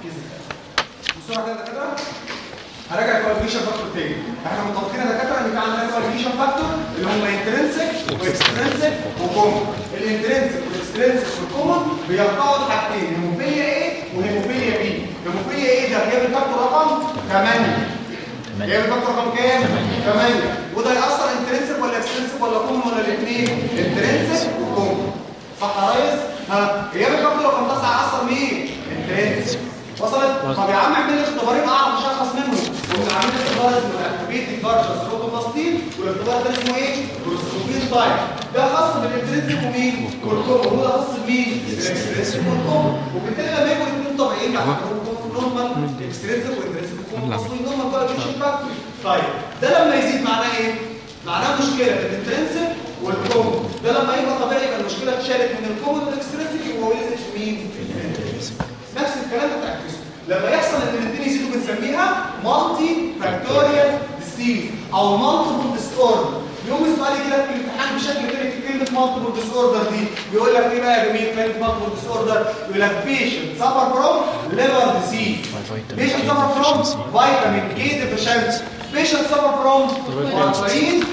بسرعه كده يا دكاتره. هراجع الكواليفيكيشن فاكتور تاني. احنا متفقين يا دكاتره ان في عندنا كواليفيكيشن فاكتور اللي هم انترنسك واكسترنسك وكومن. الانترنسك والاكسترنسك والكومن بيرتبطوا بحاجتين، هيموفيليا ايه وهيموفيليا بي. هيموفيليا ايه ده جايب الفاكتور رقم ثمانية. جايب الفاكتور رقم كام؟ ثمانية. وده يأثر انترنسك ولا اكسترنسك ولا كومن ولا الاثنين؟ انترنسك وكومن. صح يا ريس؟ ها جايب الفاكتور رقم تسعة يأثر مين؟ انترنسك. وصلت؟ طب يا عم اعمل لي اختبارين اعرف اشخص منهم. ومن عاملين اختبار اسمه الاكتيفيتي بارشل سلوكوبلاستين، والاختبار ده اسمه ايه؟ بروستروبين تايب. ده خاص بالانترنسك ومين؟ والكومن. وده خاص بمين؟ الاكسترنسك والكومن. وبالتالي لما يكونوا الاثنين طبيعيين بعد نورمال اكسترنسك والانترنسك والكومن اصلي نورمال كواليفيكيشن فاكتور. طيب ده لما يزيد معناه ايه؟ معناه مشكله في الانترنسك والكومن. ده لما يبقى طبيعي يبقى المشكله اتشالت من الكومن والاكسترنسك يبقى ولزت في مين؟ في الانترنسك. نفس الكلام ده تعكسه. لما يحصل ان الاثنين يزيدوا بنسميها مالتي فاكتوريال ديسيز او مالتيبل ديس اوردر. يوم السؤال يجي لك في الامتحان بشكل كده كلمه مالتيبل ديس اوردر دي بيقول لك ايه بقى يا جميل كلمه مالتيبل ديس اوردر؟ يقول لك بيشنت سفر فروم ليفر ديزيز، بيشنت سفر فروم فيتامين كي ديفيشنسي، بيشنت سفر فروم وارفرين.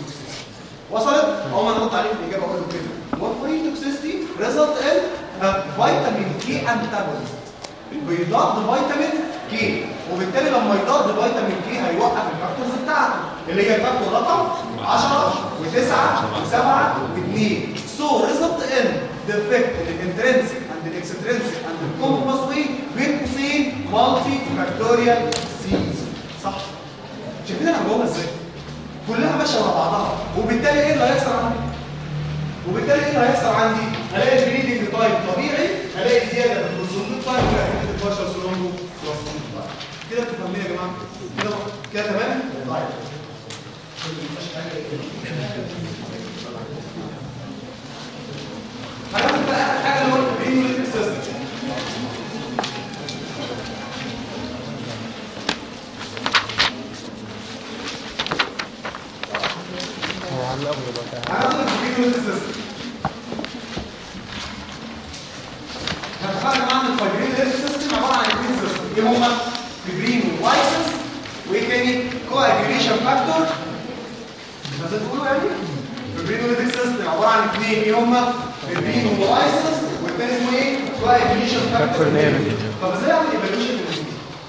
وصلت؟ اول ما نحط عليه الاجابه اقول له كده وارفرين توكسيستي ريزلت ان فيتامين كي انتاجونست، بيضاد فيتامين كي. وبالتالي لما يضاد فيتامين كي هيوقف الفاكتورز بتاعته اللي هي الفاكتور رقم عشرة وتسعة وسبعة واثنين. سو ريزلت ان ديفكت الانترنسك اند الاكسترنسك اند الكومن باثوي بين قوسين مالتي فاكتوريال سيز. صح؟ شايفين انا جوه ازاي؟ كلها ماشيه مع بعضها. وبالتالي ايه اللي هيحصل عندي؟ وبالتالي ايه اللي هيحصل عندي؟ هلاقي البريدنج تايب طبيعي، هلاقي زياده في البروزومين تايب وهلاقي البارشل سلومبو بلاستين تايب. كده انتوا فاهمين يا جماعه؟ كده كده تمام؟ طيب. هناخد بقى اخر حاجه اللي هو البرينوليتيك سيستم. هناخد البرينوليتيك سيستم. هنتفرج عن الفايبرين سيستم عباره عن اثنين سيستم. ايه هما؟ فيبرين ولايسس وايه تاني؟ كواجيوليشن فاكتور. بس تقولوا يعني فيبرين سيستم عباره عن اثنين. ايه هما؟ فيبرين ولايسس والثاني اسمه ايه؟ كواجيوليشن فاكتور. طب ازاي اعمل ايفالويشن للمين؟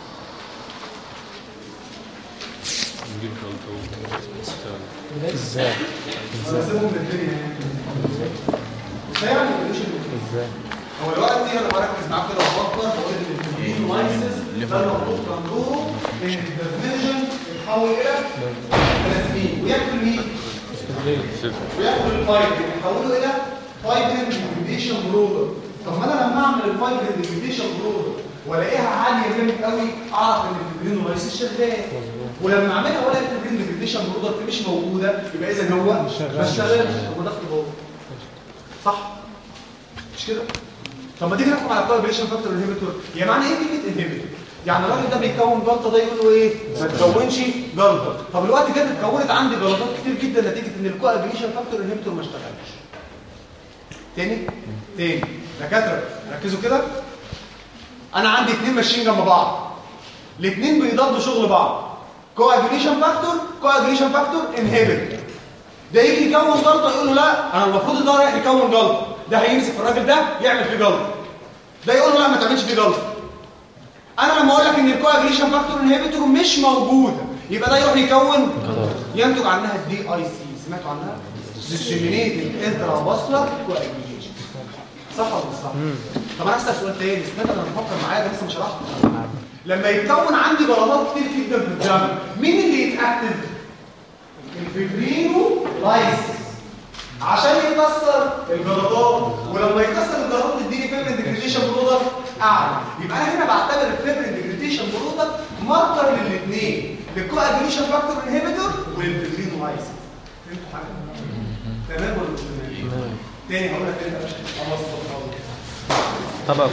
نجيب الكنترول ازاي؟ ازاي من الدنيا ازاي اعمل ايفالويشن ازاي؟ هو دلوقتي انا بركز معاك كده وبفكر بقول ان الفيبرين ولايسس ده المفروض كنترول ان الديفيجن يتحول الى بلازمين وياكل مين؟ وياكل الفايبرين يحوله الى فايبرين ديجريديشن برودر. طب ما انا لما اعمل الفايبرين ديجريديشن برودر والاقيها عاليه جامد قوي اعرف ان الفيبرين ولايسس شغال. ولما اعملها والاقي الفيبرين ديجريديشن برودر مش موجوده يبقى اذا هو ما اشتغلش. هو ده اختبار. صح؟ مش كده؟ طب ما تيجي نحكم على الكوابيليشن فاكتور انهبيتور. هي معنى ايه كلمه انهبيتور؟ يعني الراجل ده بيكون جلطه ده يقول له ايه؟ ما تكونش جلطه. طب الوقت جت اتكونت عندي جلطات كتير جدا نتيجه ان الكوابيليشن فاكتور انهبيتور ما اشتغلش. تاني تاني دكاتره ركزوا كده. انا عندي اثنين ماشيين جنب بعض، الاثنين بيضادوا شغل بعض. كواجيوليشن فاكتور كواجيوليشن فاكتور انهبيتور. ده يجي يكون جلطه يقول له لا انا المفروض ده رايح يكون جلطه، ده هيمسك الراجل ده يعمل فيه جلطه. ده يقول له لا ما تعملش فيه جلطه. انا لما اقول لك ان الكواجريشن فاكتور انهبيتور مش موجوده يبقى ده يروح يكون ينتج عنها الدي اي سي. سمعتوا عنها؟ ديسيمينيتد انترافاسكولار كواجريشن. صح ولا مش صح؟ طب انا هسال سؤال تاني. سمعت انا بفكر معايا ده لسه مش شرحته. لما يتكون عندي جلطات كتير جدا في الدم مين اللي يتاكتف؟ الفيبرينو لايسيس عشان يكسر الجلطات، ولما يكسر الجلطات تديني فيبرين ديجريديشن برودكت اعلى. يبقى انا هنا بعتبر الفيبرين ديجريديشن برودكت ماركر للاثنين، للكواجريشن فاكتور انهبيتور وللفيبرينو لايسيس. فهمتوا حاجه؟ تمام ولا مش تمام؟ تاني هقول لك تاني يا باشا. خلاص طبق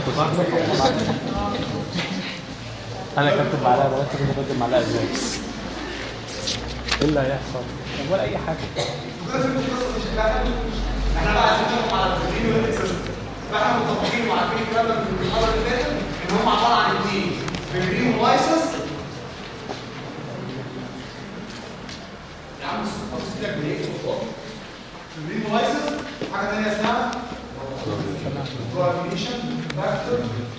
انا كاتب معلقه وانت كنت كاتب معلقه ازاي؟ ايه اللي هيحصل؟ ولا اي حاجه. احنا بقى عايزين نشوف على الفيديو واللينك سيستم. فاحنا متفقين وعارفين الكلام ده من المحاضره اللي فاتت ان هم عباره عن اثنين، فيبرين لايسيس. يا عم الصوت ده بايه؟ فيبرين لايسيس حاجه ثانيه اسمها كواجريشن فاكتور.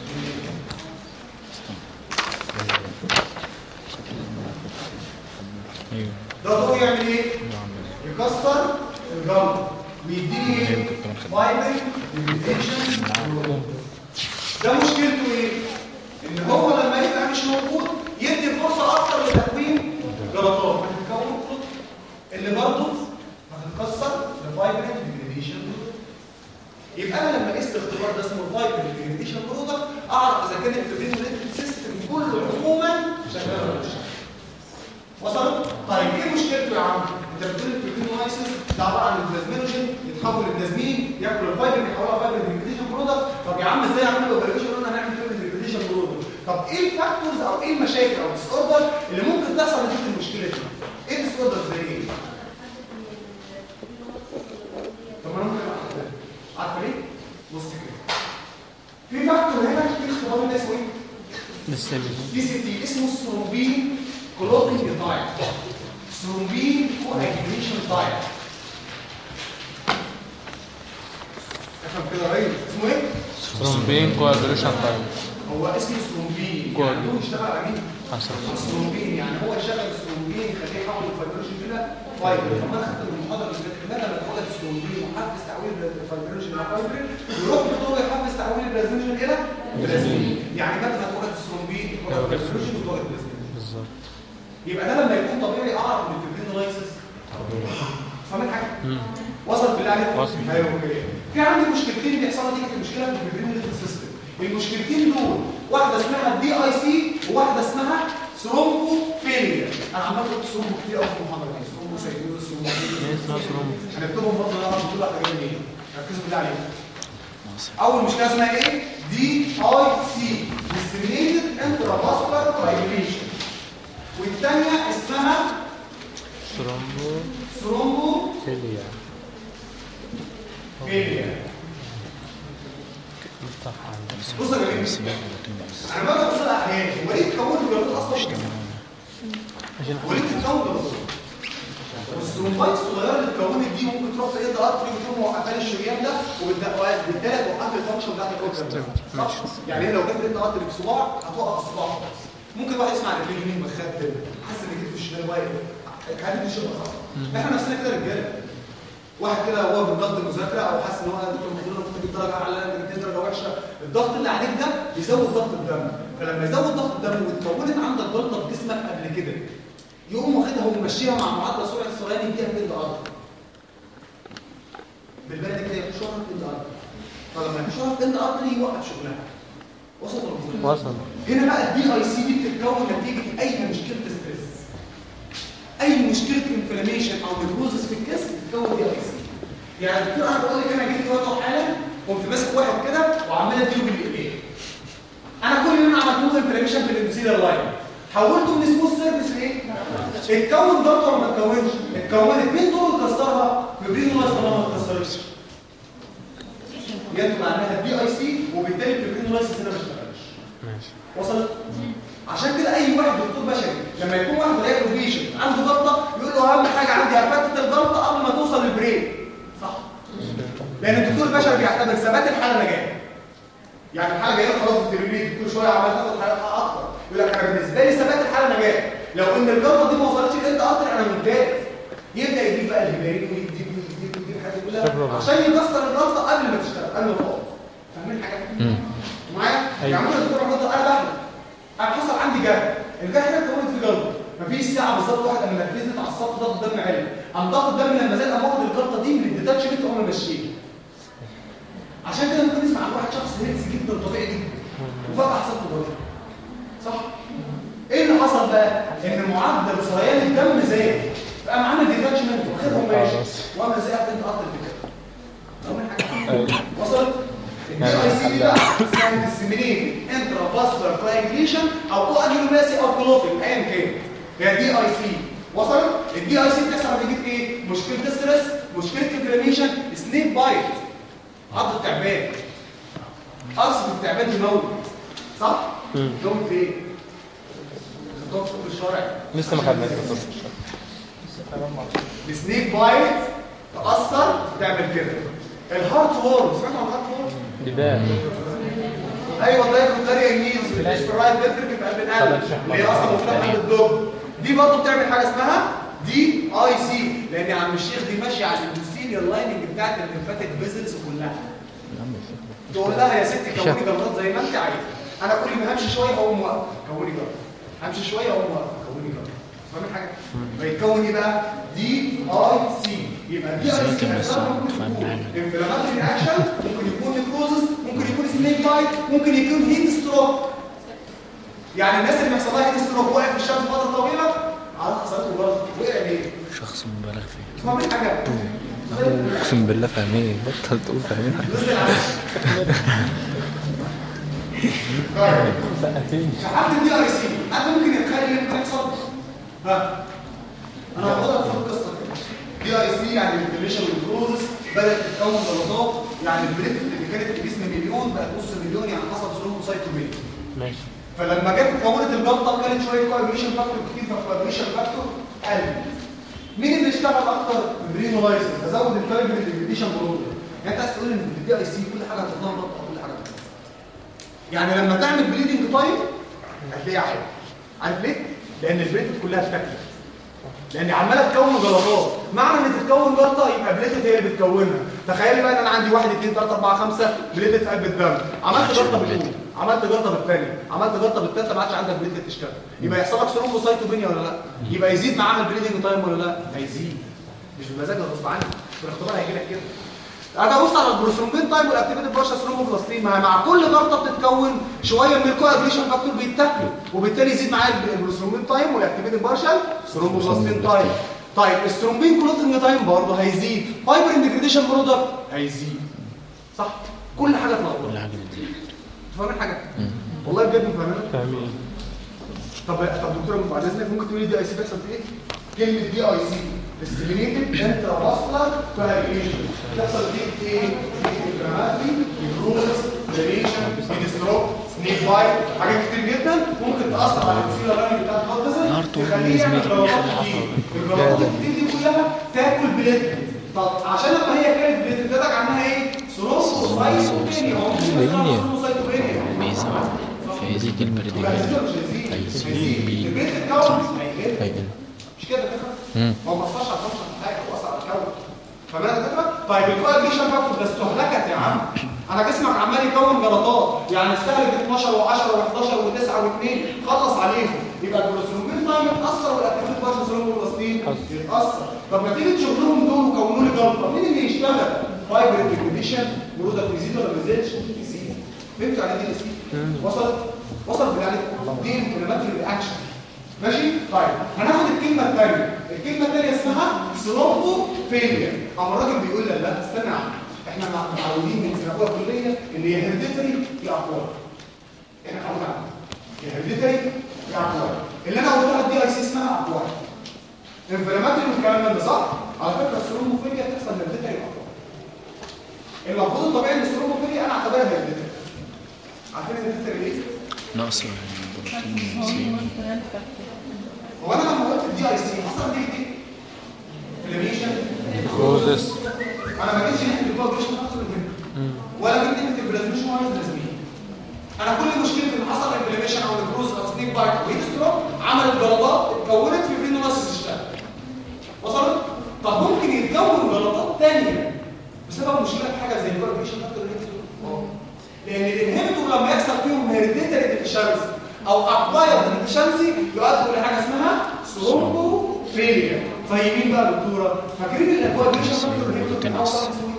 ده دور يعمل ايه؟ يكسر الجلطه ويديني ايه؟ فايبرين ديجريديشن. ده مشكلته ايه؟ ان هو لما يبقى مش موجود يدي فرصه اكتر لتكوين جلطات هتتكون اللي برضه هتتكسر لفايبرين ديجريديشن. يبقى انا لما قست الاختبار ده اسمه فايبرين ديجريديشن برودكت اعرف اذا كان الفيبرين سيستم كله عموما شغال ولا مش شغال. وصلت؟ طيب ايه مشكلته يا عم؟ انت بتقول الفيبرين لايسيس ده عباره عن البلازمينوجين يتحول لبلازمين ياكل الفايبرين يحولها فايبرين ديجريديشن برودكت. طب يا عم ازاي اعمل له فيريشن؟ قلنا هنعمل فايبرين ديجريديشن برودكت. طب ايه الفاكتورز او ايه المشاكل او الديس اوردر اللي ممكن تحصل نتيجه المشكله دي؟ ايه الديس اوردر زي ايه؟ طب انا ممكن اعرف عارفه ليه؟ بص كده. في فاكتور هنا في اختبار ده اسمه ايه؟ دي سي تي اسمه ثرومبين كلوتنج دايت. ثرومبين كواجريشن دايت. افهم كده يا ريس اسمه ايه؟ ثرومبين كواجريشن دايت. هو اسمه ثرومبين يعني هو يشتغل على مين؟ ثرومبين يعني هو يشغل الثرومبين يخليه يحول الفايبروجين الى فايبر. طب انا خدت المحاضره اللي فاتت متى بتقول الثرومبين وحفز تحويل الفايبروجين الى فايبر يروح بدور يحفز تحويل البلازمين الى بلازمين. يعني متى بتقول الثرومبين والفايبروجين بدور البلازمين بالظبط. يبقى ده لما يكون طبيعي اعرف ان الفيبرين لايسيس فاهم حاجه؟ وصل بالله عليك؟ وصل. ايوه اوكي. في عندي مشكلتين بيحصلوا دي كانت مشكله في الفيبرين سيستم. المشكلتين دول واحده اسمها دي اي سي وواحده اسمها ثرومبو فيلير. انا عمال اقول ثرومبو كتير قوي في المحاضره دي. ثرومبو سايكوز ثرومبو ثرومبو هنكتبهم برضه انا كل واحده جايه منين. ركزوا بالله عليكم. اول مشكله اسمها ايه؟ دي اي سي ديسيمينيتد انترافاسكولار كواجريشن. والثانيه اسمها ثرومبو ثرومبو فيلير. فيلير. بص يا جماعه انا بقى بص الاحيان هو ليه تكون الجلطات اصلا؟ هو ليه تكون الجلطات؟ والثرومبات الصغيره اللي اتكونت دي ممكن تروح في ايد ارتري وتقوم موقفه الشريان ده وبالتالي توقف الفانكشن بتاعت الاورجن. يعني لو جت ايد ارتري بصباع هتوقف الصباع خالص. ممكن واحد يسمع رجليه اليمين بخات كده حاسس ان كتفه الشمال واقف. الحاجات دي شبه صح؟ احنا نفسنا كده رجاله. واحد كده هو بالضغط المذاكره او حاسس ان هو دكتور المفروض انك تجيب درجه اعلى انك تجيب درجه وحشه، الضغط اللي عليك ده بيزود ضغط الدم. فلما يزود ضغط الدم وتكونت عندك جلطه في جسمك قبل كده يقوم واخدها وممشيها مع معادله سرعه السريان يديها في الارض. بالبلد كده يشرب في الارض. فلما يشرب في الارض يوقف شغلها. وصل ولا وصل. هنا بقى الدي اي سي دي بتتكون نتيجه اي مشكله ستريس. اي مشكله انفلاميشن او نيكروزس في الجسم بتتكون دي اي سي. يعني الدكتور انا بقول لك انا جيت وقته حالا قمت ماسك واحد كده وعمال اديله بالايدين. انا كل يوم عملت له انفلاميشن في الانسيلر لاين. حولته من سموث سيرفيس لايه؟ اتكون ضغط ولا ما اتكونش؟ اتكونت. مين دول اللي كسرها؟ فيبرين لايسيس ولا ما اتكسرتش؟ ينتج عنها دي اي سي وبالتالي الفيبرين لايسيس هنا ما اشتغلش. ماشي. وصلت؟ عشان كده اي واحد دكتور بشري لما يكون واحد لاقي بيشنت عنده جلطه يقول له اهم حاجه عندي هفتت الجلطه قبل ما توصل للبرين. صح؟ لان الدكتور البشري بيعتبر ثبات الحاله نجاح. يعني الحاله جايه خلاص التريبيت كل شويه عمال تاخد حالات اكتر لو ان الجلطه دي ما وصلتش لانت ارتري انا ممتاز. يبدا يجيب بقى الهبارين ويديك ويديك ويديك الحاجات دي كلها عشان يكسر الجلطه قبل ما تشتغل قبل ما تقف. فاهمين حاجه؟ معايا؟ يعني ممكن الدكتور محمد انا بحلم انا حصل عندي جرح، الجرح ده اتكون في جلطه مفيش ساعه بالظبط واحده من نرفزت على السطح ضغط الدم عالي، قام ضغط الدم لما زاد قام واخد الجلطه دي من الديتاتشمنت وقام ماشيين. عشان كده ممكن نسمع عن واحد شخص هيلث جدا طبيعي جدا وفجاه حصل له جلطه. صح؟ ايه اللي حصل بقى؟ ان معدل سريان الدم زاد فقام عامل ديتاتشمنت واخدهم ماشي وقام زي انت قطر كده. فاهمين حاجه؟ وصلت؟ الدي اي سي بقى اسمها ديسيمينيتد انترافاسكولار كواجيليشن او كواجيلوماسي او كلوتين ايا كان. هي دي اي سي. وصلت؟ الدي اي سي بتحصل نتيجه ايه؟ مشكله ستريس، مشكله انفلاميشن، سنيك بايت، عض التعبان. اصل التعبان يموت. صح؟ يموت ايه؟ خطوط في الشارع. لسه ما خدناش خطوط في الشارع. السنيك بايت تاثر تعمل كده. الهارت وورم، سمعتوا عن الهارت وورم؟ دبان. ايوه والله كونتاريا انجيز في الرايت فينتركل في قلب القلب اللي هي اصلا مفتاح قلب الدب. دي برضه بتعمل حاجه اسمها دي اي سي لان يا عم الشيخ دي ماشيه على الانسيليال لايننج بتاعت الليمفاتيك فيزلز كلها. تقول لها يا ستي كوني جلطات زي ما انت عايزه. انا كل ما همشي شويه اقوم واقف كوني جلطه، همشي شويه اقوم واقف كوني جلطه. فاهم حاجه؟ بيتكون ايه بقى؟ دي اي سي. يبقى دي اي سي ممكن تكون انفلاماتوري رياكشن، ممكن يكون نيكروزس، ممكن يكون سنيك بايت، ممكن يكون هيت ستروك. يعني الناس اللي بيحصل لها هيت ستروك واقف في الشمس فتره طويله على حصلته برضه وقع ليه؟ شخص مبالغ فيه. فاهمين حاجه؟ اقسم بالله فاهمين، بطل تقول فاهمين حاجه. شحات الدي اي سي انا ممكن اتخيل ايه اللي بيحصل؟ ها انا هاخدها في القصه كده. دي اي سي يعني الانفلاميشن والكروزس بدات تتكون جلطات، يعني البليت اللي كانت في جسم مليون بقت نص مليون يعني حصل ثرومبوسايتوميا. ماشي. فلما جت اتكونت الجلطه كانت شويه كوابريشن فاكتور كتير، فالكوابريشن فاكتور قل. مين اللي اشتغل اكتر؟ البرينولايزر، ازود الفايبر الانفلاميشن برودر. يعني انت عايز تقول ان الدي اي سي كل حاجه هتضمن ضغط او كل حاجه هتضمن. يعني لما تعمل بليدنج تايب هتلاقيها عالي. عارف ليه؟ لان البليتت كلها اتفكت. لان عماله تكون جلطات، معنى ان تتكون جلطه يبقى بليتت هي اللي بتكونها. تخيل بقى ان انا عندي واحد اثنين ثلاثة أربعة خمسة بليتت في قلب الدم، عملت جلطه بالاولى، عملت جلطه بالثانيه، عملت جلطه بالثالثه، ما عادش عندك بليتت تشتغل. يبقى يحصل لك ثرومبوسايتوبينيا ولا لا؟ يبقى يزيد معاها البليدنج تايم ولا لا؟ هيزيد. مش بمزاجك غصب عنك، في الاختبار هيجي لك كده. اجي ابص على البروثرومبين تايب والاكتيفيتد بارشا ثرومبوبلاستين، مع كل جلطه بتتكون شويه من الكواجليشن فاكتور بيتاكلوا وبالتالي يزيد معايا البروثرومبين تايم والاكتيفيتد بارشا ثرومبوبلاستين تايب. طيب الثرومبين كلوتنج تايم برضه هيزيد، فايبر انتجريشن برودكت هيزيد. صح؟ كل حاجه تلخبط. كل حاجه بتزيد. فاهمين حاجه؟ والله بجد فاهمين؟ فاهمين. طب طب دكتوره بعد اذنك ممكن تقولي دي اي سي بيحصل في ايه؟ كلمه دي اي سي ديسيمينيتد انترافاسكولار كواجيليشن بتحصل في ايه؟ انفلاماتوري، نيكروزس، ديليشن، هيدستروك، سنيك بايت، حاجات كتير جدا ممكن تاثر على الانسولين لاين بتاع الهارت تخليه يعمل جلطات كتير. الجلطات الكتير دي كلها تاكل بليتلت. طب عشان لما هي كانت بليتلت نتج عنها ايه؟ ثرومبوسايتوبينيا او ثرومبوسايتوبينيا بيزيد في هذه الكلمه دي هيزيد البليتلت كاونت هيقل. مش كده كده؟ هو ما اثرش على الفانكشن بتاعك، هو اثر على الكون. فاهمين كده؟ طيب الكواجليشن فاكتور ده استهلكت يا عم. انا جسمك عمال يكون جلطات، يعني استهلك اتناشر و10 و11 و9 و2 خلص عليهم. يبقى البروثرومبين تايم اتاثر والاكتيفيتد بارشا ثرومبوبلاستين يتاثر. طب نتيجه شغلهم دول وكونوا لي جلطه، مين اللي يشتغل؟ فايبر انتجريشن برودكت يزيد ولا ما يزيدش؟ يزيد. فهمتوا يعني ايه يزيد؟ وصلت؟ وصلت بالله دي انفلاماتوري رياكشن. ماشي؟ طيب هناخد الكلمه الثانيه، الكلمه الثانيه اسمها ثرومبوفيليا. اما الراجل بيقول لي لا استنى يا عم، احنا متعودين من سنه اولى كليه ان هي هيريديتري في اقوال. احنا متعودين عليها. هيريديتري في اقوال. اللي انا قلتها دي اي سي اسمها اقوال. انفلاماتوري والكلام ده صح؟ على فكره الثرومبوفيليا بتحصل هيريديتري اقوال. المفروض الطبيعي ان الثرومبوفيليا انا اعتبرها هيريديتري. عارفين هيريديتري ليه؟ ناقص هو انا لما قلت الدي اي سي حصل دي ايه؟ انفلاميشن كروزس. انا ما جيتش ناحيه الكواجليشن حصل هنا ولا جيت ناحيه البلازميشن ولا البلازمين. انا كل مشكلتي ان حصل انفلاميشن او الكروز او سنيك بايت وهيت ستروك عمل الجلطات بيكون جلطات ثانيه بسبب مشكله في حاجه زي الكوردينيشن فاكتور اه لان الانهبيتور لما يحصل فيهم هيريديتري ديفيشنسي او اكوايرد ديفيشنسي يؤدي الى حاجه اسمها ثرومبوفيليا. فاهمين بقى يا دكتوره؟ فاكرين الكوردينيشن فاكتور الانهبيتور كان اول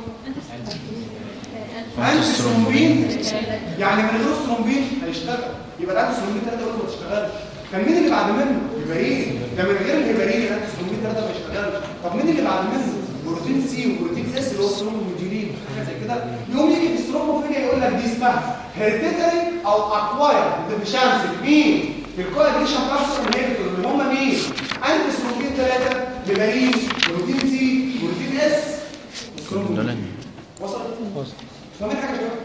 انتي ثرومبين، يعني من غير ثرومبين هيشتغل، يبقى الانتي ثرومبين ثلاثه دول ما بتشتغلش. كان مين اللي بعد منه؟ هيبارين. ده من غير الهيبارين الانتي ثرومبين ثلاثه ما بيشتغلش. طب مين اللي بعد منه؟ بروتين سي وبروتين اس اللي هو الثرومبوموديولين حاجه زي كده. يوم يجي في الثرومبوفيليا يقول لك دي اسمها هيريديتري او اكوايرد ديفيشنسي. مين؟ في الكوادريشن فاكتور انهبيتور اللي هم مين؟ انتي ثرومبين ثلاثه، هيبارين، بروتين سي، بروتين اس، الثرومبوموديولين. وصلت؟ وصلت. فاهمين حاجه شباب؟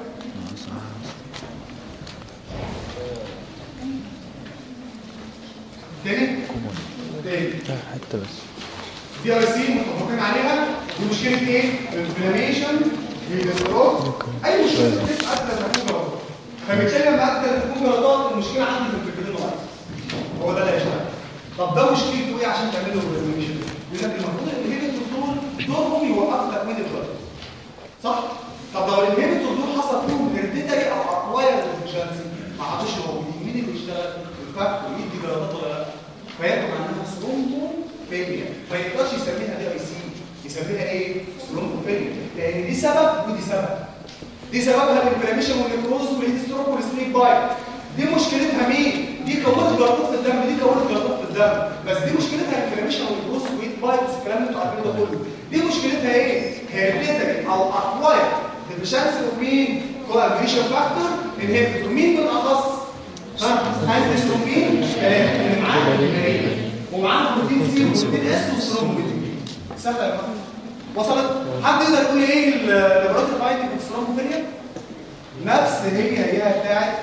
تاني؟ تاني حتى بس دي ار سي متفقين عليها. دي مشكله ايه؟ انفلاميشن في الثروت. اي مشكله بتسال لما تكون جلطات، فبالتالي لما ابدا تكون جلطات المشكله عندي في الفكرتين واحد، هو ده اللي هيشتغل. طب ده مشكلته ايه عشان تعمل له انفلاميشن؟ يقول لك المفروض الانهبيتور دول دورهم يوقف لك من الجلطات، صح؟ طب لو الانهبيتور دول حصل فيهم هيريديتري او اكوايرد ديفيشنسي ما عادش موجودين، مين اللي بيشتغل؟ الفاكتور يدي جلطات ولا لا؟ فياخد عندها ثرومبوفيليا. ما يقدرش يسميها دي اي سي، يسميها ايه؟ ثرومبوفيليا، لان دي سبب ودي سبب. دي سببها الانفلاميشن والنيكروز والهيستروك والسنيك بايت. دي مشكلتها مين؟ دي كونت جلطات في الدم، دي كونت جلطات في الدم، بس دي مشكلتها الانفلاميشن والنيكروز والهيت بايت والكلام اللي انتوا عارفينه ده كله. دي مشكلتها ايه؟ هيريديتري او اكوايرد ديفيشنسي اوف مين؟ كوادريشن فاكتور انهبيتور. مين بالاخص؟ ها؟ انتي ثرومبين ثلاثه اللي معاهم الهيبارين ومعاهم بروتين سي وبروتين اس وثرومبوفيليا. سهله يا جماعه. وصلت؟ حد يقدر يقول ايه اللابوراتوري فايندنج في الثرومبوفيليا؟ نفس هي هي بتاعت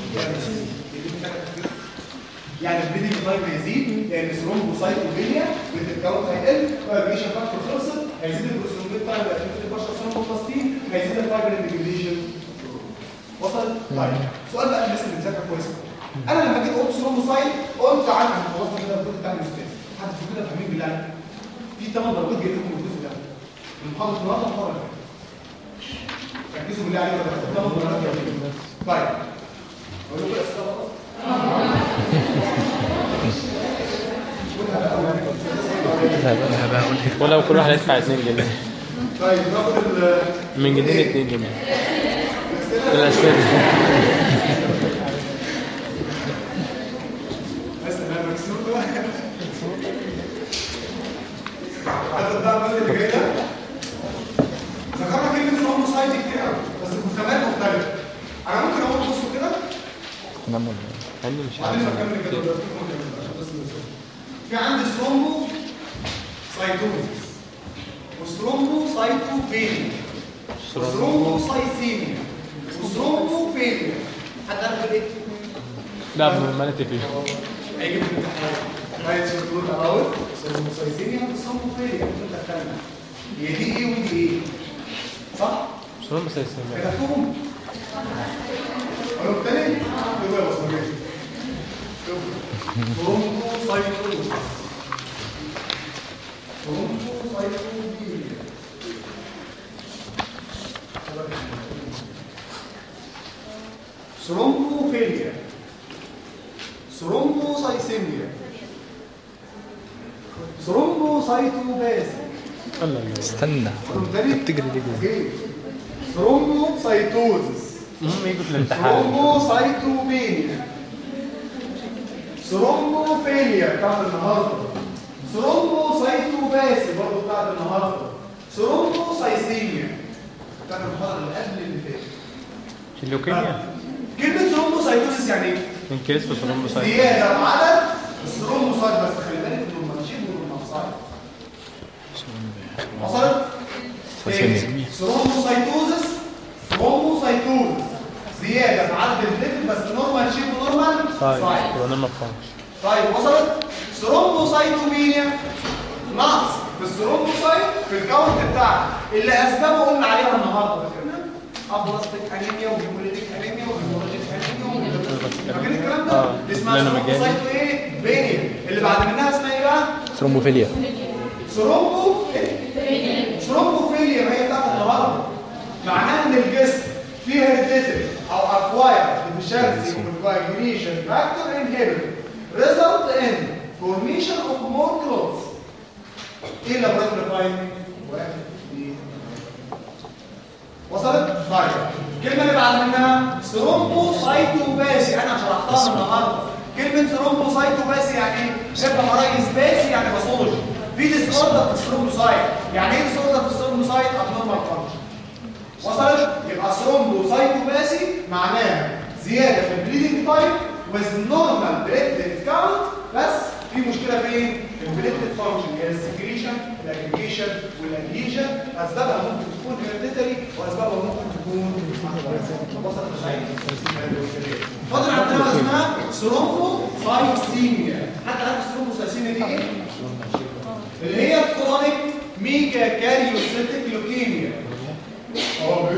يعني البليدنج تايم هيزيد لان الثرومبوسايتوبينيا بتتكون هيقل، كوادريشن فاكتور خلصت، هيزيد البروثرومبين تايم بقى اتنين وعشرين ثرومبوبلاستين، هيزيد الفايبر اندجريشن. وصلت؟ طيب سؤال بقى الناس اللي بتذاكر كويس. انا لما جيت قلت ثرومبوسايت قلت عنها خلاص كده كنت بتاع الاستاذ. حد في كده فاهمين بالله؟ في ثمان درجات جاي لكم الجزء ده. من محاضره النهارده محاضره ركزوا بالله عليكم ولا ثمان درجات جاي. طيب اقول لكم اسئله ولو كل واحد هيدفع اتنين جنيه. طيب ناخد من جنيه اتنين جنيه الاسئله. بس انا مكسور بقى. هذا بقى الجزء اللي جاي ده ذكرنا كلمه ثرومبوسايت كتير قوي بس بمسميات مختلفه. انا ممكن اقول بصوا كده نعم انا مش عارف اكمل كده دلوقتي. في عندي ثرومبو سايتوزيس وثرومبوسايتوبينيا وثرومبوسايثيميا وثرومبوفيليا. حد عارف ايه؟ لا بالمالتي فيه هيجي في الامتحان رايت شغل الاول ثرومبوسايثيميا وثرومبوفيليا انت الثانيه هي دي ايه ودي ايه؟ صح؟ ثرومبوسايثيميا كتبتهم اقول تاني يبقى يا بصمجي شوف ثرومبوسايتوزيس ثرومبوسايتوبينيا ثرومبوفيليا ثرومبوسايثيميا ثرومبوسايتوباسي. استنى بتجري ليه جوه؟ ثرومبوسايتوزيس المهم يجوا في الامتحان. ثرومبوسايتوبينيا ثرومبوفيليا بتاعت النهارده، ثرومبوسايتوباسي برضه بتاعت النهارده، ثرومبوسايثيميا بتاعت المحاضره اللي قبل اللي فاتت. اللوكيميا. كلمه ثرومبوسايتوزيس يعني ايه؟ من كيس في ثرومبوسايت زياده عدد الثرومبوسايت. بس خلي بالك انه ماشيين بالمنصايت. وصلت؟ ثرومبوسايتوزيس ثرومبوسايتوزيس زياده في عدد البليتلت بس نورمال شيب نورمال طيب سايت. يبقى نورمال فانكشن. طيب وصلت؟ ثرومبوسايتوبينيا نقص في الثرومبوسايت في الكاونت بتاعك اللي اسبابه قلنا عليها النهارده. فاكرنا؟ ابلاستيك انيميا وهيموليتيك انيميا وهيمولوجيك انيميا. فاكرين الكلام ده؟ اه اسمها ثرومبوسايت ايه؟ بينيا. اللي بعد منها اسمها ايه بقى؟ ثرومبوفيليا. ثرومبو factor inhibitor result in formation of more clots. ايه اللابوراتوري فايندنج؟ واحد اثنين وصلت؟ طيب الكلمه اللي بعد منها ثرومبوسايتوباسي، انا شرحتها النهارده. كلمه ثرومبوسايتوباسي يعني ايه؟ شبه مرايز باسي يعني باثولوجي. في ديس اوردر في الثرومبوسايت. يعني ايه ديس اوردر في الثرومبوسايت؟ ابنورمال فانكشن. وصلت؟ يبقى ثرومبوسايتوباسي معناها زياده في البليدنج تايم with normal platelet count، بس في مشكله فين؟ البليتلت فانكشن هي السكريشن الاجريجيشن والاديشن، اسبابها ممكن تكون هيريديتري واسبابها ممكن تكون وصلت لغايه فاضل عندنا اسمها ثرومبوسايتيميا. حتى عارف الثرومبوسايتيميا دي ايه؟ اللي هي كرونيك ميجا كاريوسيتيك لوكيميا. اه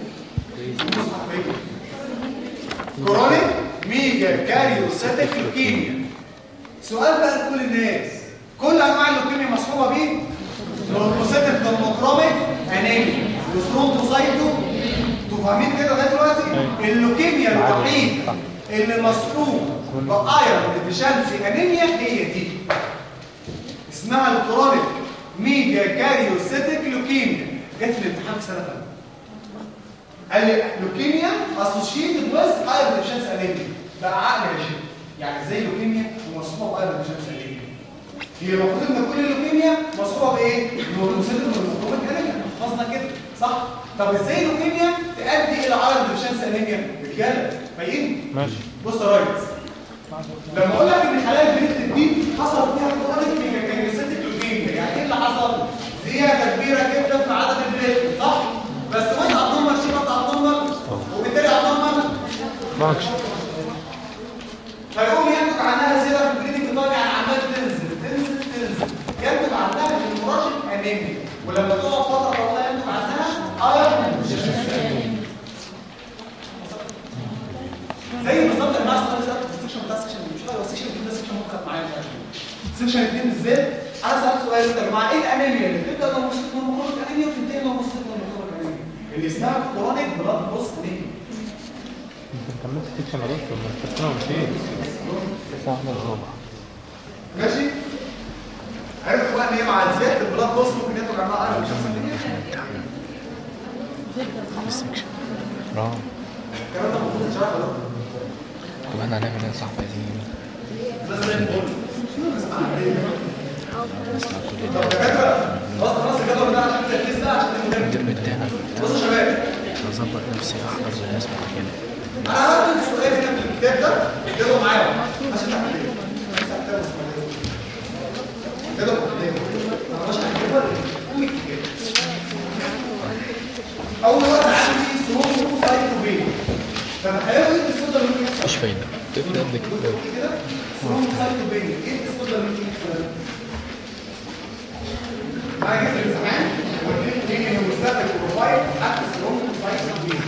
كرونيك ميجا كاريوسيتيك لوكيميا. سؤال بقى لكل الناس، كل انواع اللوكيميا مصحوبه بيه لوكوسيتيك ديموكروميك انيميا وثرومبوسايتو. انتوا فاهمين كده لغايه دلوقتي؟ اللوكيميا الوحيده اللي مصحوب بايرون ديفيشنسي انيميا هي دي، اسمها الكرونيك ميجا كاريوسيتيك لوكيميا. جت في الامتحان في سنه ثانيه قال لي لوكيميا اسوشيتد ويز ايرون ديفيشنسي انيميا. بقى عقل يا شيخ، يعني زي لوكيميا ومصحوبه بايرون ديفيشنسي انيميا. هي المفروض ان كل اللوكيميا مصحوبه بايه؟ لوكوسيتيك ديموكروميك انيميا. حفظنا كده صح؟ طب ازاي لوكيميا تؤدي الى ايرون ديفيشنسي انيميا؟ رجاله باين؟ ماشي. بص يا ريس، لما اقول لك ان خلايا البليتلت دي حصل فيها كرونيك ميجا كاريوسيتيك لوكيميا، يعني ايه اللي حصل؟ زياده كبيره جدا في عدد البليتلت صح؟ بس وانت ابنورمال شيبه ابنورمال وبالتالي ابنورمال فانكشن، فيقوم ينتج عنها زياده في البليدنج تايم، يعني عمال تنزل تنزل تنزل، ينتج عنها هيموراجيك انيميا، ولما تقعد فتره طويله ينتج عنها ايرون ديفيشنسي انيميا. زي بالظبط الماستر السكشن بتاع السكشن مش عارف السكشن ده سكشن ممكن معايا مش عارف السكشن اثنين بالذات. انا سالت سؤال يا جماعه ايه الانيميا اللي بتبدا لو مصيبه نورمال انيميا وتنتهي لو مصيبه نورمال انيميا؟ اللي اسمها كرونيك بلاد بوست انيميا. انت كملت سكشن يا دكتور ما خدتنا ومشيت الساعه واحدة وربع ماشي. عرفت بقى ان هي مع زياده البلاد بوست ممكن ينتج عنها ايرون ديفيشنسي انيميا. السكشن اه الكلام ده المفروض يتشرح ولا لا؟ طب احنا هنعمل ايه يا صاحبي؟ عايزين نسمع كل طب يا دكاتره خلاص خلاص الجدول ده عشان التركيز ده عشان المهم. الترم التاني بصوا يا شباب، اظبط نفسي احضر زي الناس بعد كده. انا هكتب سؤال هنا في الكتاب ده اكتبه معايا عشان تحليه. كده انا مش هكتبه قوي كده. اول واحد عندي ثرومبوسايتوبينيا. فهيقول لي الصوره اللي مش فايده تبدا قد كده ثرومبوسايتوبينيا. ايه الصوره اللي بتحصل؟ معايا جسم الامتحان والاثنين تيجي من مستقبل البروفايل حتى الثرومبوسايتوبينيا.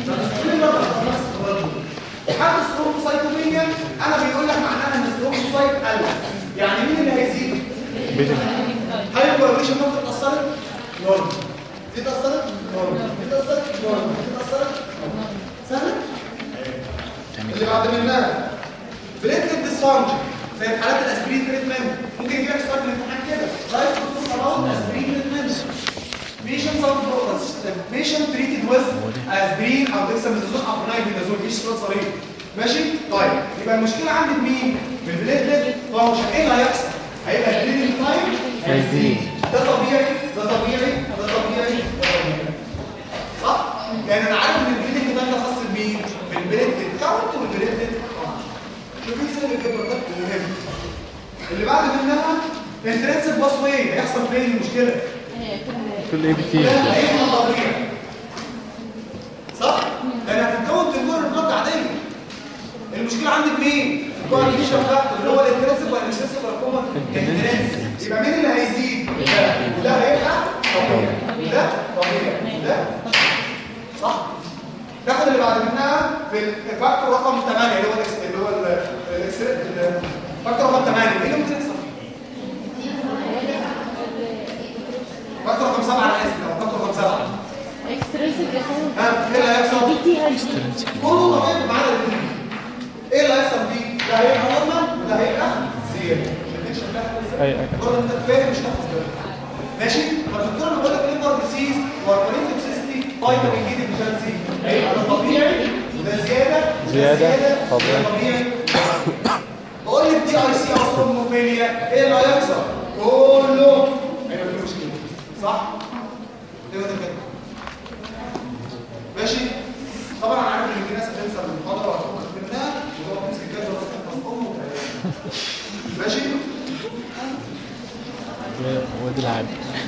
حتى الثرومبوسايتوبينيا انا بيقول لك معناها ان الثرومبوسايت قل. يعني مين اللي هيزيد؟ هل الكواليشن ممكن تاثرت؟ نورمال. دي تاثرت؟ نورمال. دي تاثرت؟ نورمال. دي تاثرت؟ سهل؟ اللي بعد منها بليتلت ديسفانكشن زي حالات الاسبرين تريتمنت. ممكن يجي لك سؤال في الامتحان كده لايف كنترول اراوند اسبرين تريتمنت. Patients are patient treated with aspirin او dexamethasone او nitrazone. مفيش سؤال صريح ماشي. طيب يبقى المشكله عند مين؟ في البليتلت فانكشن. ايه اللي هيحصل؟ هيبقى البليدنج تايم هيزيد. ده طبيعي ده طبيعي ده طبيعي ده طبيعي صح؟ لان انا عارف ان البليدنج تايم ده خاص بمين؟ بالبليتلت كاونت والبليتلت فانكشن. شوفي سر الجبر ده مهم. اللي بعد منها انترنسيف باس واي. هيحصل فين المشكله؟ في الاي بي تي صح؟ لان هتتكون تنور البلد عاديه. المشكله عندك مين؟ الكواليشن فاكتور اللي هو الانترنسيف ولا الانترنسيف ولا كومن انترنسيف. يبقى مين اللي هيزيد؟ ده وده هيبقى طبيعي وده طبيعي وده صح؟ تاخد اللي بعد منها في الفاكتور رقم ثمانية اللي هو اللي هو الفاكتور رقم ثمانية. ايه اللي ممكن يحصل؟ فاكتور رقم سبعة على اسف لو فاكتور رقم سبعة اكسترنسيك يكون ها ايه اللي هيحصل؟ كله طبيعي ما عدا الاثنين. ايه اللي هيحصل فيه؟ ده هيبقى نورمال وده هيبقى زياده. الانفكشن بتاعها اي اي برضه انت فاهم مش هتحفظ ماشي. فالدكتور اللي بيقول لك ليفر ديسيز واربرين توكسيستي فيتامين دي ديفيشنسي هيبقى ده طبيعي وده زياده زياده طبيعي طبيعي. بقول لك دي اي سي او ثرومبوفيليا ايه اللي هيحصل؟ كله هيبقى فيه مشكله صح؟ كده كده ماشي. طبعا انا عارف ان في ناس بتنسى المحاضره وهتفكر منها وتقعد تمسك الجدول وتحفظ امه ماشي. ودي العاب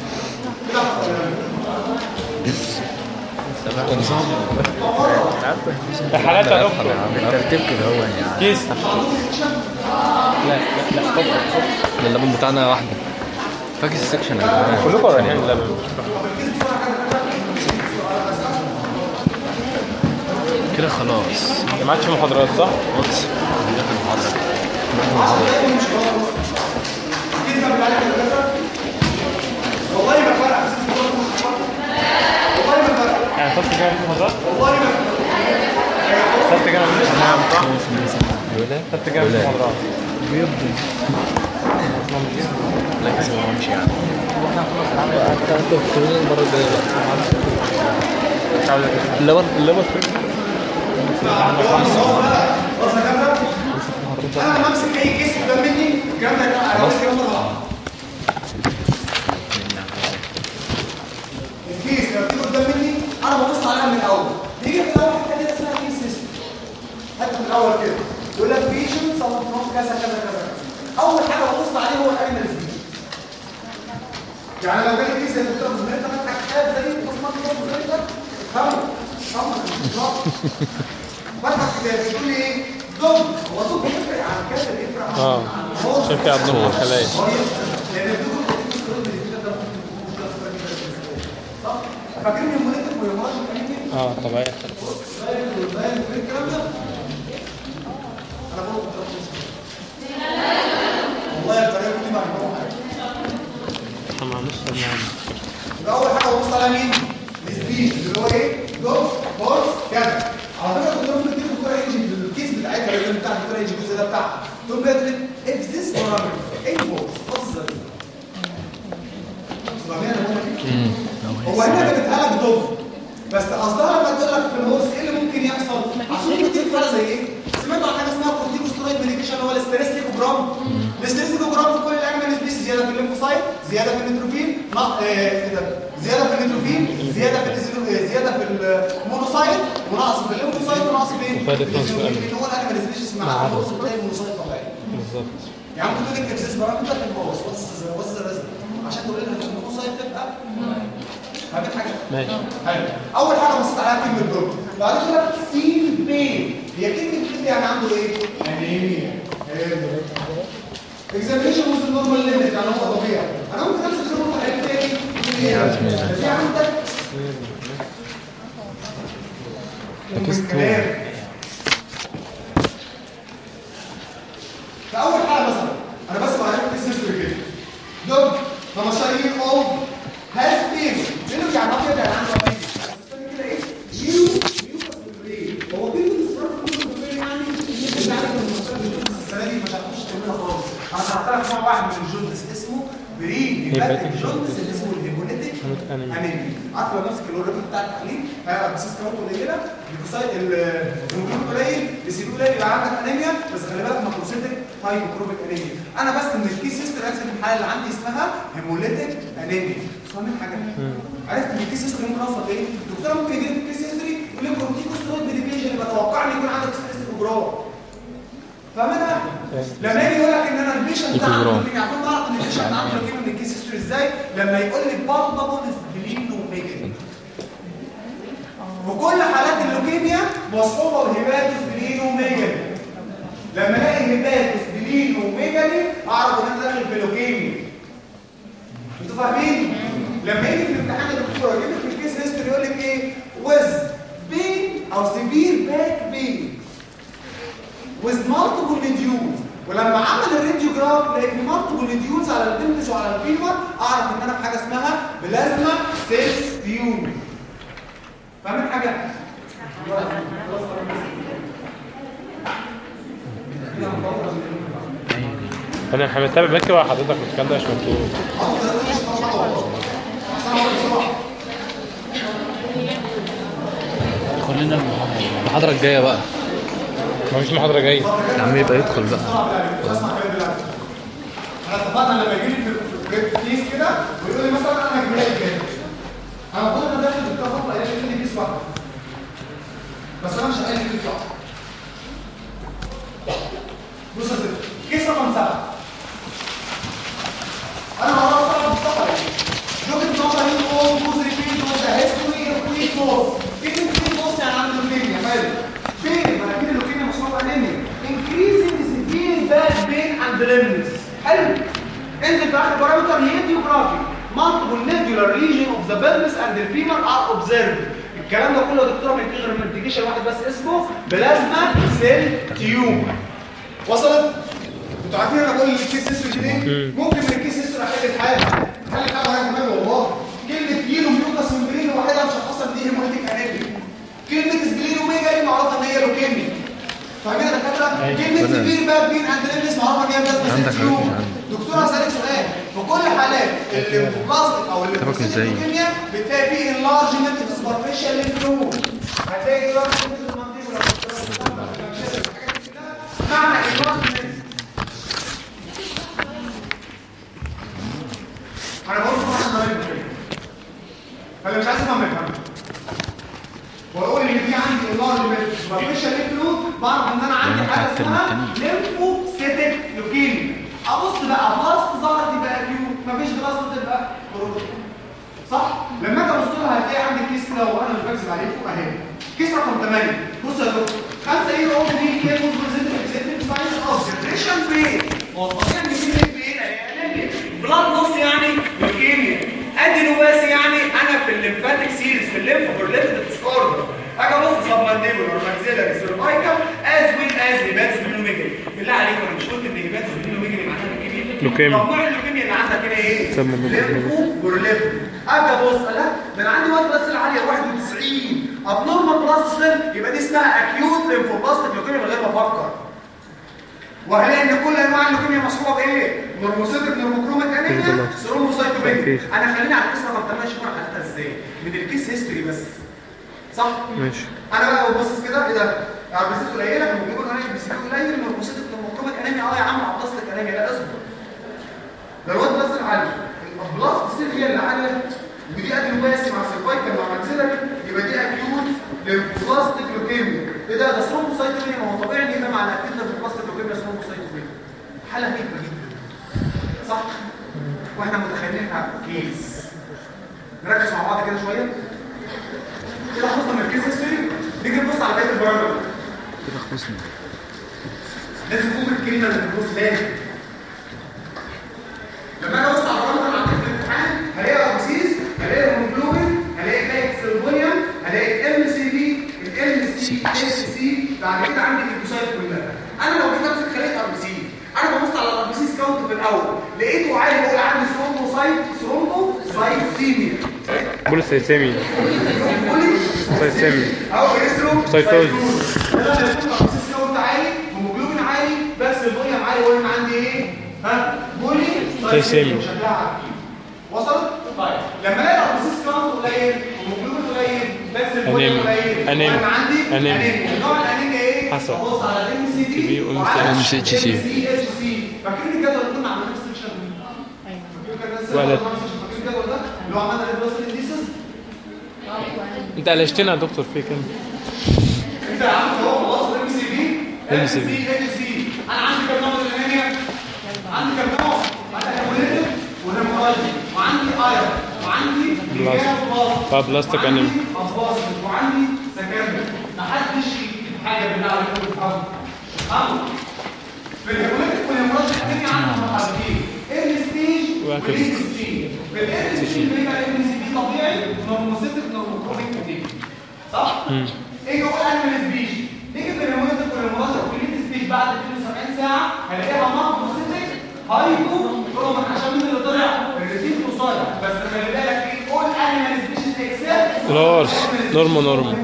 حالات الترتيب كده هو يعني كيس لا لا لا اللبن بتاعنا واحده. فاكر السكشن يا جماعه كلكم رايحين اللبن كده خلاص. ما عادش محاضرات صح؟ بص داخل محاضره والله ما فرق والله ما فرق يعني صرت كام محاضرات؟ والله ما فرق صرت كام محاضرات؟ صرت كام ولا. محاضرات؟ بيبدو لا كده ما مش يعني حتى انت بتقول المره الجايه بقى اللبن اللبن انا لما امسك اي كيس قدام مني الكلام ده انا بس الكلام ده غلط. الكيس لما بتيجي قدام مني انا ببص عليها من الاول. نيجي في الاول حته كده اسمها كيس سيستم حتى في الاول كده يقول لك فيجن صمتناه كذا كذا كذا. اول حاجه ببص عليه هو الانيمال سبيشيز. يعني لو جالي كيس زي الدكتور زميلتك فتحك كتاب زي التصميم كده زميلتك افهمه افهمه فتحك كتاب بيقول لي ايه؟ ضم هو ضم بيفرق عن كذا بيفرق عن اه عشان في عندهم الخلايا لان الدكتور صح؟ فاكرين المونيتك ويوماش الكلام اه طبيعي الكلام ده انا بقول والله الطريقه دي معلومه طبعا لسه يعني يبقى اول حاجه ببص على مين؟ السبيش اللي هو ايه؟ دوف بورس كذا. على فكره كنت ممكن تدي الدكتوره انجي الكيس بتاعتها اللي بتاع الدكتوره انجي الجزء ده بتاعها تقوم جايه تقول اف ذيس بارامتر ايه بورس فصل هو هنا كانت لك دوف بس قصدها لما تقول لك في الهورس ايه اللي ممكن يحصل؟ عشان كتير فرق زي ايه؟ سمعتوا عن حاجه اسمها كورتيكوستيرويد ميديكيشن اللي هو الاستريس ليكوجرام. الاستريس ليكوجرام في كل الانيمال سبيس زياده في الليمفوسايت زياده في النيتروفين ايه ده زياده في النيتروفين زياده في الزيرو زياده في المونوسايت ونقص في الليمفوسايت ونقص في النيتروفين. هو الانيمال سبيس مع الهورس بتلاقي المونوسايت طبيعي بالظبط. يعني ممكن تقول لك اكسس بارامتر في الهورس بص بص الرزق عشان تقول لنا المونوسايت تبقى فاهم حاجه ماشي حلو. اول حاجه بصيت عليها كلمه دكتور بعد كده سين بين هي كلمه بين يعني عنده ايه؟ انيميا. اكزامينشن وذ نورمال ليميت يعني هو طبيعي. انا ممكن امسك صوره في حته تاني في عندك الكلام. فاول حاجه مثلا انا بسمع عليك السيستم كده دوج خمستاشر year old has been منه يعني ما كده عنده كده ايه يو يو هو كده الصرف يعني انت عارف ان السنه دي ما شافوش تعملها خالص. انا شرحت لك نوع واحد من الجوندس اسمه بري هيباتيك جوندس اللي اسمه الهيموليتيك انيميا. عارف لو ماسك الورقه بتاع التحليل هيبقى بسيس كمان قليله الهيموجلوبين قليل السيلول قليل يبقى عندك انيميا بس خلي بالك ماكروسيتك هايبوكروبيك انيميا. انا بس من الكيس هيستوري عرفت ان الحاله اللي عندي اسمها هيموليتيك انيميا. فاهم حاجه؟ عرفت ان الكيس هيستوري ممكن اوصل لايه؟ الدكتور ممكن يجي لي في الكيس هيستوري يقول لي كورتيكوستيرويد ميديكيشن يبقى توقع لي يكون عندك ستريس اوبرا. فاهمها؟ لما يجي يقول لك ان انا البيشنت ده عنده يعني اعرف ان البيشنت عنده لوكيميا من الكيس هيستوري ازاي؟ لما يقول لي بالبابل سبلينوميجالي. وكل حالات اللوكيميا مصحوبه بهيباتوس سبلينوميجالي. لما الاقي هيباتوس سبلينوميجالي اعرف ان انا داخل في لوكيميا. انتوا فاهمين؟ لما يجي في الامتحان الدكتور يجيب لك في الكيس هيستوري يقول لك ايه؟ ويز بين او سيفير باك بين with multiple nodules. ولما عمل الراديوجراف لقيت في multiple nodules على البنتس وعلى الفيمر اعرف ان انا بحاجه اسمها بلازما سيل تيومر. فاهمين حاجه؟ انا احنا بنتابع بنكتب على حضرتك الكلام ده مش مكتوب. خلينا المحاضرة الجاية بقى. ما فيش محاضرة جاية يا عم يبقى يدخل بقى. انا اتفقنا لما يجي لي في كيس كده ويقول لي مثلا انا هجيب لك كام. انا المفروض انا داخل في الكفر الاقي لي كيس واحد. بس انا مش قايل لي كيس واحد. بص يا ستي كيس رقم سبعة. انا هعرف اعرف الصفحه دي. لوك النمبر هنا هو جزء فين هو ده هيستوري وكويك بوس. ايه كويك بوس يعني عند اللوكيميا مالي؟ فين؟ ما اكيد اللوكيميا مصنوعه انيميا. increasing severe back pain and lameness. حلو. انزل في اخر بارامتر هيديوجرافي. multiple nodular region of the pelvis and the femur are observed. الكلام ده كله يا دكتوره ما يجيش غير من انتجيشن واحد بس اسمه بلازما سيل تيومر. وصلت؟ انتوا عارفين انا بقول الكيس هيستوري ليه؟ ممكن من الكيس هيستوري احل الحاجه. احل الحاجه وانا كمان والله. كلمه كيلو ميوكاس ممبرين لوحدها مش هتحصل دي هيموليتيك انيميا. كلمه سبلين اوميجا دي معروفه ان هي لوكيميا. فاهمين يا دكاتره؟ كلمه سبير باب بين اند ليمس معروفه ان هي بلازما سيل تيومر. دكتور هسألك سؤال، في كل حالات الليمفوبلاستيك او الليمفوسيتوكيميا بتلاقي فيه انلارجمنت في السوبرفيشال ليمفنود. هتلاقي انلارجمنت في المنطقه معنى انلارجمنت انا بقول لكم احنا مريض انا مش عايز افهم الكلام واقول ان في عندي انلارجمنت في السوبرفيشال ليمفنود بعرف ان انا عندي حاجه اسمها ليمفوسيتك لوكيميا. ابص بقى بلاست ظهرت يبقى اكيوت مفيش بلاست تبقى كورونا صح لما اجي ابص لها هتلاقي عندي كيس كده وانا مش بكذب عليكم اهي كيس رقم ثمانية. بص يا دكتور خمسة ايه او دي كيس بريزنت اكزيتيف ساينس اوف جنريشن بين موظفين بيجيب ايه يعني بلاد نص يعني لوكيميا ادي نوباس يعني انا في الليمفاتيك سيريز في الليمفوبرليتد ديسوردر اجي ابص سب مانديبولار ماكسيلاري سيرفايكال از ويل از هيباتوسبلينوميجالي. بالله عليكم انا مش قلت ان هيباتوسبلينوميجالي معناها لوكيميا؟ طب نوع اللوكيميا اللي عندك هنا ايه؟ ليمفوبرليتد. اجي ابص لا ده انا عندي وقت بس العاليه واحد وتسعين ابنورمال بلاست سيل يبقى دي اسمها اكيوت ليمفوبلاستيك لوكيميا من غير ما افكر. وهلاقي ان كل انواع اللوكيميا مصحوبه بايه؟ نورموسيتك نورموكروميك انيميا ثرومبوسايتوبينيا. انا خليني على القصه رقم ثمانية اشوف انا حلتها ازاي من الكيس هيستوري بس صح؟ ماشي. انا بقى ببص كده ايه ده؟ البسيط قليله هيموجلوبين قليل بسيط قليل نورموسيتك نورموكروميك انيميا اه يا عم عبلاستيك انيميا لا اصبر. ده الواد بس العالي الابلاست تصير هي اللي عاليه ودي ادنوباسي مع سيرفايكال مع ماكسيلاري يبقى دي اكيوت ليمفوبلاستيك لوكيميا. ايه ده؟ ده ثرومبوسايتوبينيا ما هو طبيعي ان يبقى مع الاكيوت ليمفوبلاستيك لوكيميا ثرومبوسايتوبينيا. حاله هيبه جدا صح؟ واحنا متخيلينها كيس. نركز مع بعض كده شويه. كده خلصنا من الكيس هيستوري نيجي نبص على بقيه البرامج. كده خلصنا. لازم تكون الكلمه اللي بتبص لازم. لما انا ابص على البرامج اللي عندي في الامتحان هلاقي اربسيس هلاقي هيموجلوبين هلاقي دايكسلبونيوم هلاقي ام سي بي الام سي اس سي بعد كده عندي الليكوسايت كلها. انا لو جيت امسك خليه اربسيس انا ببص على الاربسيس كاونت في الاول لقيته عالي بقول عندي ثرومبوسايت ثرومبوسايتيميا بوليسايتيميا سايتيميا او ريسترو سايتوز. انا لما يكون الاربسيس كاونت عالي هيموجلوبين عالي بس البونيوم عالي وانا عندي ايه؟ ها بولي سايتيميا شكلها عارفين. وصلت؟ طيب لما الاقي الاربسيس كاونت قليل وهيموجلوبين قليل بس البونيوم قليل وانا عندي انيميا. نوع الانيميا ايه؟ حسب بص على الام سي دي وعلى ام سي اتش سي. فاكرين الجدول اللي كنا عاملينه في السكشن ولا فاكرين الجدول ده اللي هو عملنا البلاسل انديسز؟ انت قلشتنا يا دكتور فيه كام؟ انت عارف هو خلاص الام سي بي ام سي بي ام سي. انا عندي كام نوع من الانيميا؟ عندي كام نوع؟ عندي هيموليتيك وهيموراجيك وعندي ايرون وعندي بلاستيك بلاستيك انيميا وعندي سكندري. محدش يكتب حاجه بالله عليكم تفهموا. اه في الهيموليتيك والهيموراجيك الدنيا عندنا مرحلتين ايرلي ستيج وليت ستيج. في الايرلي ستيج بيبقى الام سي بي طبيعي نورموسيتك نورموكروميك انيميا صح؟ ايه هو الانيمال سبيش؟ نيجي في الهيموليتيك والهيموراجيك والليت ستيج بعد اثنين وسبعين ساعه هنلاقيها ماكروسيتك هايبو كرومات عشان مين اللي طلع؟ الريسيف قصير بس خلي بالك ايه اول انيمال سبيشيز اكسبت الهورس نورمو نورمو.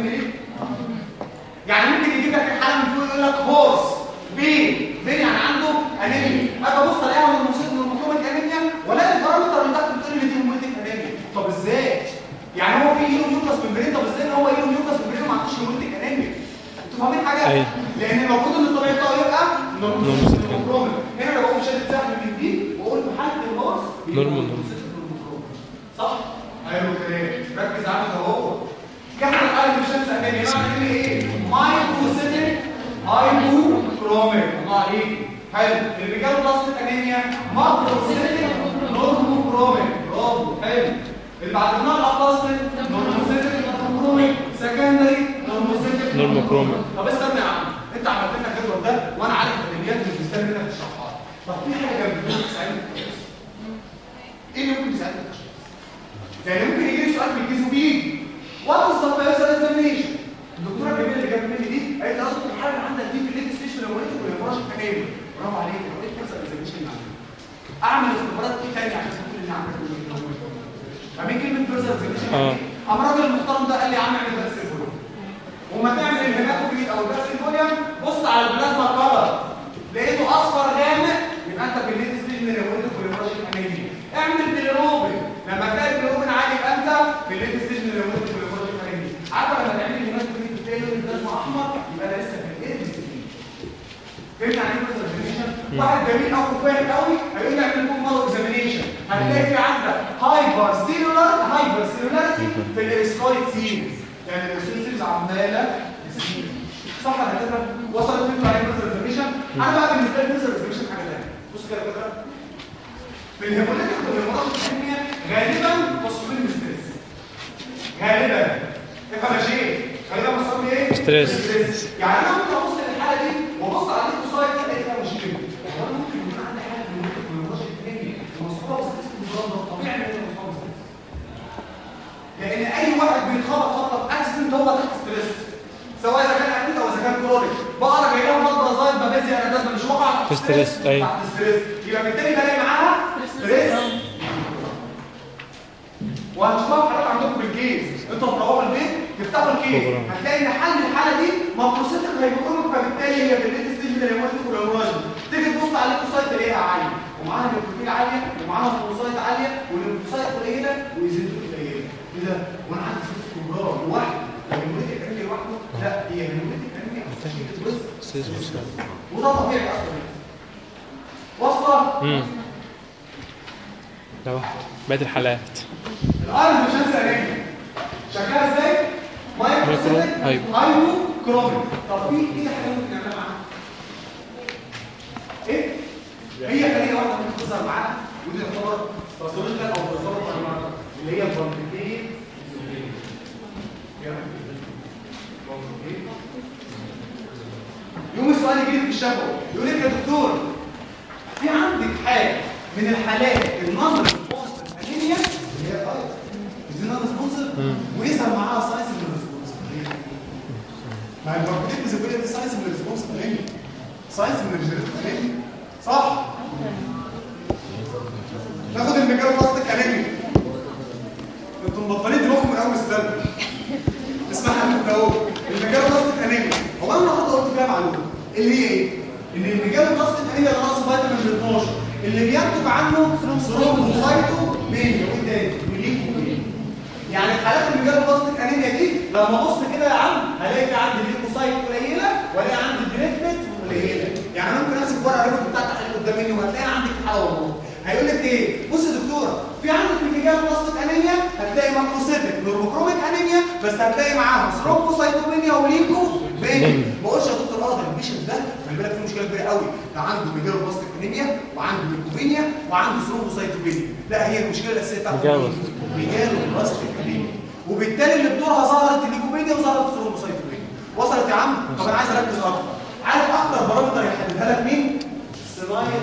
يعني ممكن يجيب لك الحاله من فوق يقول لك هورس بين بين يعني عنده انيميا اجي ابص الاقيها نورموسيتك نورموكروميك انيميا ولا البارامتر اللي تحت بتقول لي دي هيموليتيك انيميا. طب ازاي؟ يعني هو في ايده نيوكلاس ممبرين، طب ازاي هو ايده نيوكلاس ممبرين وما عندوش هيموليتيك انيميا؟ انتوا فاهمين حاجه؟ أيوة. لان المفروض ان الطبيعي بتاعه يبقى نورموسيتك نورموكروميك. هنا لو بقوم شادد سهم من دي واقول في حاله الباص نورمال صح؟ ايوه كده ركز عندك اهو. كحل القلب الشمس انيميا معنى ايه؟ مايكروسيتك هايبوكروميك. الله عليك. حلو. الرجال بلاستيك انيميا ماكروسيتك نورموكروميك. برافو. حلو. اللي بعد النوع الابلاستيك نورموسيتك نورموكروميك. سكندري نورموسيتك نورموكروميك. طب استنى يا عم، انت عملت لنا الجدول ده وانا عارف الادبيات مش مستني منك تشرحها. طب في حاجه ممكن تساعدني؟ ايه اللي ممكن يساعدني في التشخيص؟ يعني ممكن يجي لي سؤال في الكيس وبيجي وات از ذا فيرست اكزامينيشن. الدكتوره الجميله اللي جابت مني دي قالت لي اصل الحاله اللي عندك دي في الليت ستيشن لو والفراش الحكايه. برافو عليك. لو لقيت فيرست اكزامينيشن عندك اعمل اختبارات ايه تاني عشان تقول ان عندك فاهمين كلمه فيرست اكزامينيشن؟ اه قام الراجل المحترم ده قال لي يا عم اعمل درس الفوليوم وما تعمل الهيماتوكريت او درس الفوليوم بص على البلازما كلر لقيته اصفر غامق يبقى انت في الليت ستيشن والفراش الحكايه. اعمل بيليروبين لما تلاقي البيليروبين عالي يبقى انت في الليت ستيشن والفراش الحكايه. عارفه لما تعمل الهيماتوكريت بتلاقي لون البلازما احمر يبقى ده لسه في الايه ستيشن. فهمت يعني ايه فيرست اكزامينيشن؟ واحد جميل قوي وفاهم قوي هيقول لك اعمل لكم مره اكزامينيشن هتلاقي في عندك هايبر سيلولار هايبر سيلولاريتي في الاريستويد سيريز. يعني الاريستويد سيريز عماله تسير صح ولا كده؟ وصلت فكره عن فيرست اكزامينيشن. انا بقى بالنسبه لي فيرست اكزامينيشن حاجه ثانيه. بص كده كده في الهيموليتيك والهيموليتيك الانيميا غالبا تصوير ستريس غالبا افهم يا شيخ غالبا مصاب ايه؟ ستريس. يعني انا ممكن ابص للحاله دي وابص على الليكوسايت الاقي فيها مشكله. هو انا ممكن يكون عندي حاله من الهيموليتيك الانيميا ومصابه ستريس مضاد طبيعي ان هي مصابه ستريس. لان اي واحد بيتخبط خبطه في اكسيدنت هو تحت ستريس سواء اذا كان اكيد او اذا كان كرونيك. بقرا جاي لها نظره زايد بابيزي انا لازم مش واقع في ستريس. ايوه تحت ستريس يبقى بالتالي بلاقي معاها ستريس. وهتشوفوا حضرتك عندكم بالكيس انتوا بتروحوا البيت تفتحوا الكيس هتلاقي ان حل الحاله دي ماكروسيتك هيبقولك فبالتالي هي بالليت ستيج من الهيموليتيك والهيموراجيك. تيجي تبص على الليكوسايت تلاقيها عاليه ومعاها الليكوسايت عاليه ومعاها الفلوسايت عاليه والليكوسايت قليله ويزيدوا قليله. ايه ده؟ وانا عندي ست كبرار لوحده الهيموليتيك انيميا لوحده؟ لا هي الهيموليتيك انيميا وده طبيعي اصلا. واصله؟ امم لو بقيت الحالات الارض مش هنسى انيميا شكلها ازاي؟ مايكروسيتك هايبوكروميك. طب في ايه حاجه ممكن نعملها معاها؟ ايه؟ هي خليه واحده ممكن تظهر معاها ودي تعتبر باثولوجيكال او باثولوجيكال اللي هي البامبيكيه. يوم السؤال يجي لك في الشفوي يقول لك يا دكتور في عندك حاجه من الحالات النون ريسبونسيف انيميا اللي هي طيب دي نون ريسبونسيف ويظهر معاها ساينس من الريسبونسيف. ما هي البروتين بيزيد دي ساينس من الريسبونسيف انيميا ساينس من الريسبونسيف انيميا صح؟ ناخد الميجالو بلاستيك انيميا. انتوا مبطلين دماغكم من اول السنه. اسمعها انت اهو الميجالو بلاستيك انيميا. هو انا النهارده قلت فيها معلومه اللي هي ايه؟ ان الميجالو بلاستيك انيميا ده ناقص فيتامين اتناشر اللي بينتج عنه ثرومبوسايتوبينيا وايه تاني؟ وليكوبينيا. يعني حالات الميجالو بلاستيك انيميا دي لما ابص كده يا عم هلاقي في عندي ليكوسايت قليله والاقي عندي دريتمنت قليله. يعني انا ممكن امسك ورقه الريبورت بتاعتك اللي قدام مني وهتلاقي عندك حاله والله. هيقول لك ايه؟ بص يا دكتوره في عندك ميجالو بلاستيك انيميا هتلاقي ماكروسيتك نورموكروميك انيميا بس هتلاقي معاها ثرومبوسايتوبينيا وليكوبينيا. ما بقولش يا دكتور اه ده البيشنت ده خلي بالك في مشكله كبيره قوي ده عنده ميجالو بلاستيك انيميا وعنده ليكوبينيا وعنده ثرومبوسايتوبينيا. لا هي المشكله الاساسيه بتاعته ميجالو بلاستيك انيميا وبالتالي اللي بدورها ظهرت الليكوبينيا وظهرت الثرومبوسايتوبينيا. وصلت يا عم؟ طب انا عايز اركز اكتر. عارف اكتر بارامتر يحددها لك مين؟ السنايل.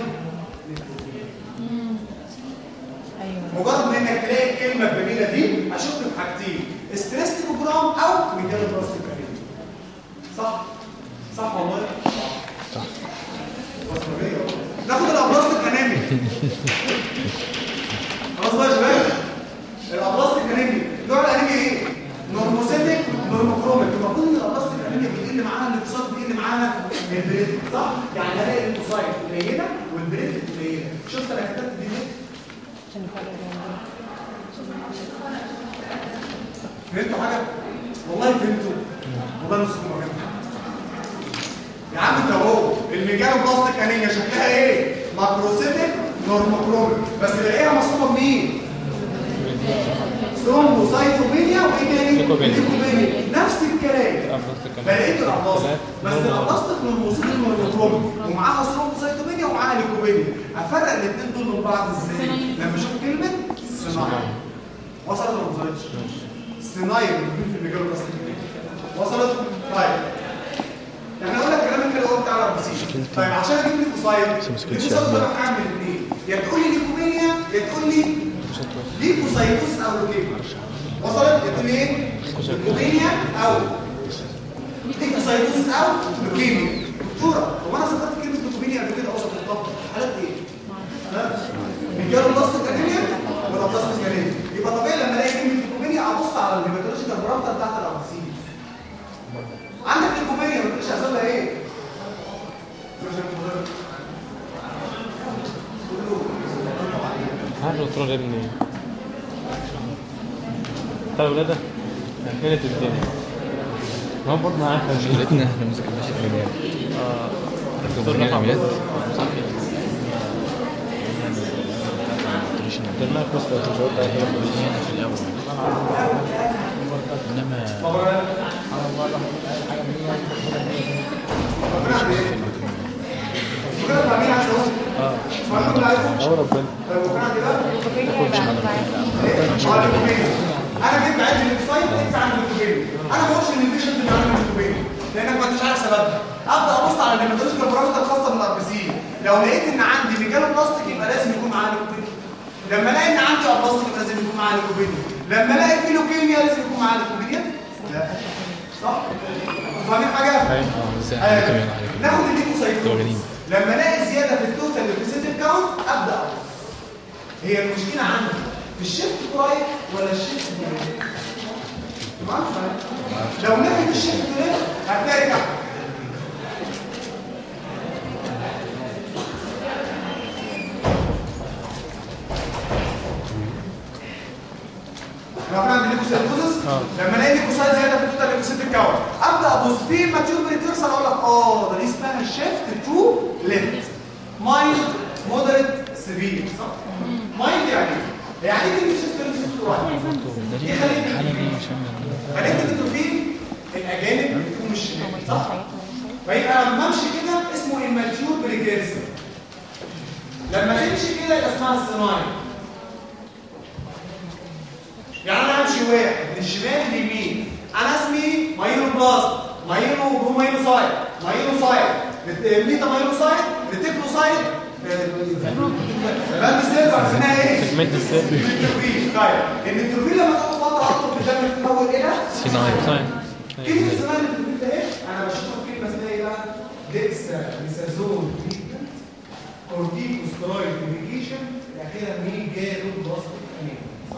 مجرد ما انك تلاقي الكلمه الجميله دي اشك في حاجتين ستريس بروجرام او ميجالو بلاستيك انيميا. صح؟ صح والله؟ صح. ناخد الابلاستيك انيميا. خلاص بقى يا شباب الابلاستيك انيميا نوع الانيميا ايه؟ نورموسيتك نورموكروميك. المفروض ان الابلاستيك انيميا بيقل معاها الليكوسايت بيقل معاها البريد صح؟ يعني هلاقي الليكوسايت قليله والبريد قليله. فهمتوا حاجه؟ والله فهمتوا والله نصكم ما فهمتوا يا عم. انت اهو الميجانو بلاستيك انيميا شكلها ايه؟ ماكروسيتك نورموكروميك، بس تلاقيها مصحوبه بمين؟ ثرومبوسايتوبينيا وايه تاني؟ ليكوبينيا. نفس الكلام بلاقيت الابلاستيك، بس الابلاستيك نورموسيتك نورموكروميك ومعاها ثرومبوسايتوبينيا ومعاها ليكوبينيا. افرق الاثنين دول من بعض ازاي؟ لما اشوف كلمه صناعي. وصلت ولا ما وصلتش؟ صناعي موجود في الميجانو بلاستيك. وصلت؟ طيب احنا قلنا الكلام اللي هو بتاع الابسيس. طيب عشان اجيب ليكوسايت ليكوسايت ده هعمل اثنين، يا تقول لي ليكوبينيا يا تقول لي ليكوسايتوس او لوكيميا. وصلت؟ يا تقول لي ايه؟ ليكوبينيا او ليكوسايتوس او لوكيميا. دكتوره هو انا ذكرت كلمه ليكوبينيا قبل كده اوصف الضبط حالات ايه؟ ها؟ ميجانو بلاستيك انيميا ولا بلاستيك انيميا؟ يبقى طبيعي لما الاقي كلمه ليكوبينيا ابص على الهيماتولوجيكال بارامتر بتاعت الابسيس. عندك ليكوبينيا ما تقولش اسبابها ايه؟ عارف الدكتور جايب منين؟ طيب ولاده كانت الدنيا ما برضه عارف مشكلتنا احنا ما ذاكرناش العمليات. اه الدكتور العمليات درنا كوست الجواب ده هي في الاول انما اه اه ربنا انا جيت بعد الويب انت عند الليكوبينيا. انا ما بقولش ان البيشنت اللي عنده الليكوبينيا لانك ما انتش عارف سببها. ابدا ابص على الهيماتولوجيكال بارامتر الخاصه بالاربسين. لو لقيت ان عندي ميجانو بلاستيك يبقى لازم يكون معاه ليكوبينيا. لما الاقي ان عندي ابلاستيك يبقى لازم يكون معاه ليكوبينيا. لما الاقي في لوكيميا لازم يكون معاه ليكوبينيا. لا صح؟ فاهمين حاجه؟ ايوه ناخد الليكوسايتوز. لما الاقي زياده في التوتال ليكوسيتيف كاونت ابدا أبص. هي المشكله عندي في الشيفت كويس ولا الشيفت كويس؟ تمام؟ لو ناحيه الشيفت كويس هتلاقي تحت. لو كان عندي ليكوسايتوزس لما الاقي ليكوسايت زياده في التوتال ليكوسيتيف كاونت ابدا ابص في ماتيور بريتيرسال اقول لك اه ده دي اسمها الشيفت تو ليفت. مايلد مودريت سيفير صح؟ مايلد يعني ايه؟ يعني ايه شيفت ليفت تو رايت؟ ايه خليك النيتروفيل الاجانب بتكون مش صح؟ فيبقى لما امشي كده اسمه الماتيور بريتيرسال. لما تمشي كده يبقى اسمها الصناعي. يعني انا همشي واحد من الشمال لليمين انا اسمي مايلو بلاست مايلو برومايلوسايت مايلوسايت ميتا مايلوسايت ريتيكلوسايت بقى السيل اسمها ايه؟ سيجمنت السيل. طيب النيتروفيل لما تاخد فتره اطول في الدم تتحول الى صناعي. كلمه اسمها النيتروفيل ده ايه؟ انا بشوف كلمه اسمها ايه بقى؟ ديكسا ميثازون تريتمنت كورتيكوسترويد ميديكيشن الاخيره ميجانو بلاستيك انيميا صح؟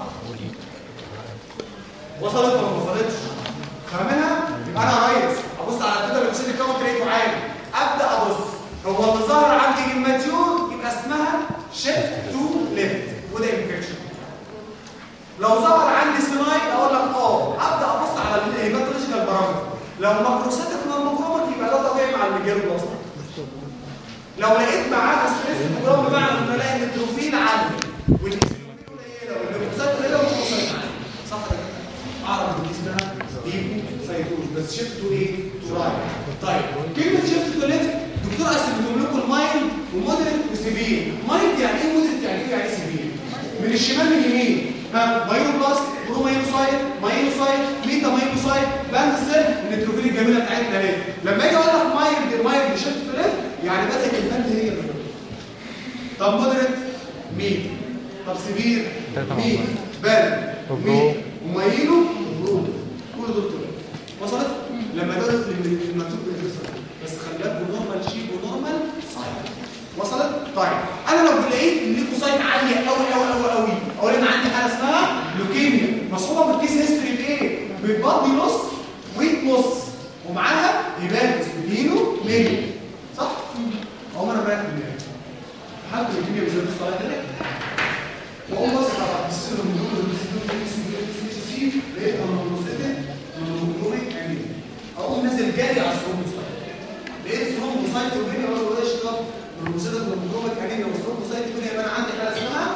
وصلت ولا ما وصلتش؟ فاهمينها؟ يبقى انا يا ريس ابص على الداتا اللي بتشيل الكاونت لقيته عالي ابدا ابص هو اللي ظهر عندي الماتيور يبقى اسمها شيفت تو ليفت وده انفكشن. لو ظهر عندي سينايد اقول لك اه ابدا ابص على الهيماتولوجيكال بارامتر. لو ماكروسيتك نورموكرومك يبقى ده طبيعي مع الميجانو بلاستيك. لو لقيت معاها ستريس بروجرام بمعنى ان الاقي النيتروفيل عالي والهيموجلوبين قليله والليكوسايت قليله والليكوسايت عالي صح كده؟ اعرف ان دي اسمها ليكوسايتوز بس شيفت تو ايه؟ تو رايت. طيب كلمه شيفت تو ليفت دكتور قسمتهم لكم المايلد ومودريت وسيفير. مايلد يعني ايه؟ مودريت يعني ايه؟ يعني سيفير. من الشمال لليمين ها مايلو بلاست برومايلوسايت مايلوسايت ميتا مايلوسايت باند سيل النيتروفيل الجميله بتاعتنا اهي. لما اجي اقول لك مايلد مايلد شيفت تو ليفت يعني بدات الباند هي اللي طب مودريت ميتا طب سيفير ميتا باند ميتا ومايلو برو كل دول طلعوا. وصلت؟ لما دولت المكتوب بالفيصل بس خلي بالك نورمال شيب ونورمال سايت. وصلت؟ طيب انا لو لقيت الليكوسايت عاليه قوي قوي قوي قوي اقول انا عندي حاله اسمها لوكيميا مصحوبه بالكيس هيستوري بايه؟ بالبادي نص ويت نص ومعاها هيباتس بلينو ميلي صح؟ اهو انا براكب يعني حالة اللوكيميا بالذات الصلاه ده واقوم لقيت هرمونوسيتك هرمونوكروميك انيميا اقوم نازل جاري على الثرومبوسايت لقيت ثرومبوسايت وبيني اقول له ايش طب هرمونوسيتك هرمونوكروميك انيميا والثرومبوسايت وبيني يبقى انا عندي حاله اسمها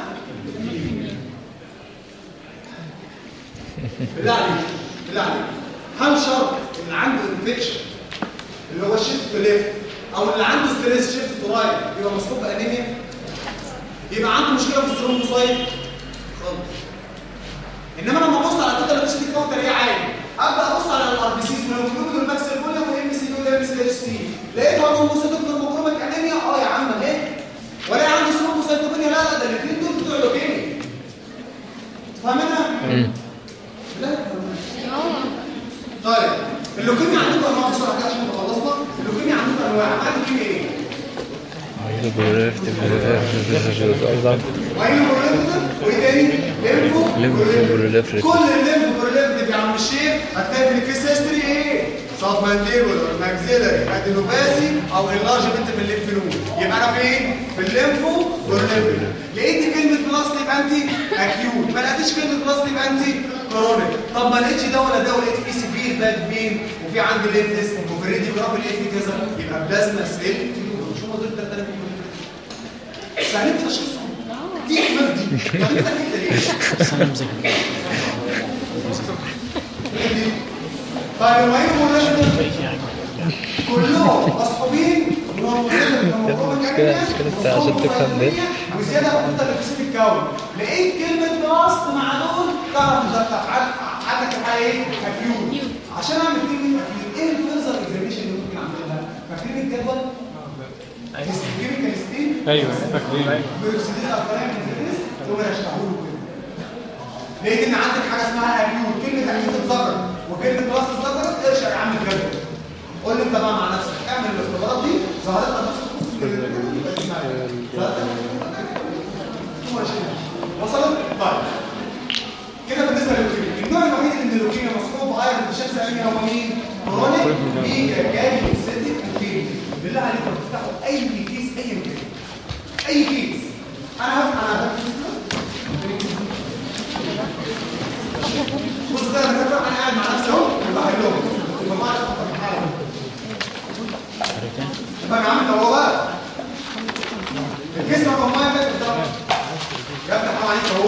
بالله عليك بالله عليك هل شرط اللي عنده انفكشن اللي هو شيفت ليفت او اللي عنده ستريس شيفت رايت يبقى مصحوب بانيميا يبقى عنده مشكله في الثرومبوسايت خالص انما لما ابص على الداتا اللي بتشتكي كاونتر ايه عادي ابدا ابص على الار بي سيز والهيموجلوبين والماكس فوليوم والام سي دي والام سي اتش سي لقيت هرمونوسيتك هرمونوكروميك انيميا اه يا عم اهي ولا عندي ثرومبوسايتوبينيا لا لا ده الاثنين دول بتوع لوكيميا فاهمينها؟ لا طيب اللوكيميا عندكم انواع بسرعه كده عشان خلصنا اللوكيميا عندكم انواع عندك لوكيميا ايه؟ ليمفوبروليفريتيف كل الليمفوبروليفريتيف يا عم الشيخ هتلاقي في الكيس هيستوري ايه؟ سب مانديبولار ماكسيلاري ادينوباسي او انلارجمنت في الليمف نود يبقى انا فين؟ في الليمفوبروليفريتيف لقيت كلمه بلاستيك انتي اكيوت ما لقيتش كلمه بلاستيك انتي كرونيك طب ما لقيتش ده ولا ده ولقيت في سيفير باك بين وفي عندي ليفنس وفي الراديوجراف لقيت في كذا يبقى بلازما سيل شو ما دول الثلاثه سهلين تشخيصهم دي احمد دي طب انت كده ليه؟ طيب المهم كلهم مصحوبين مشكلة عشان تفهم ده وزياده انت اللي كسبت الكون لقيت كلمه باست مع دول تعرف ده عندك الحاله ايه؟ اكيوت عشان اعمل كلمه اكيوت ايه الفيرزر اكزاميشن اللي ممكن اعملها؟ فاكرين الجدول؟ كيميكال ستيل ايوه فاكرين بيرسيديز الكلام الانجليزي ثم اشرحه له لقيت ان عندك حاجه اسمها اكيوت كلمه اكيوت اتذكرت وكلمه بلاس اتذكرت ارجع يا عم الجدول قول لي انت بقى مع نفسك اعمل الاختبارات دي ظهرت لك وصلت؟ طيب كده بالنسبه لللوكيميا النوع الوحيد اللي اللوكيميا مصحوب بايرن ديفيشنسي انيميا هو مين؟ كرونيك ميجاجاري سيتيك لوكيميا بالله عليكم تفتحوا اي كيس اي مكان اي كيس انا هفتح انا هفتح بص كده انا كده انا قاعد مع نفسي اهو وبحلهم يبقى ما اعرف افتح الحاله يبقى يا عم هو بقى الكيس رقم واحد ده يفتح عليك اهو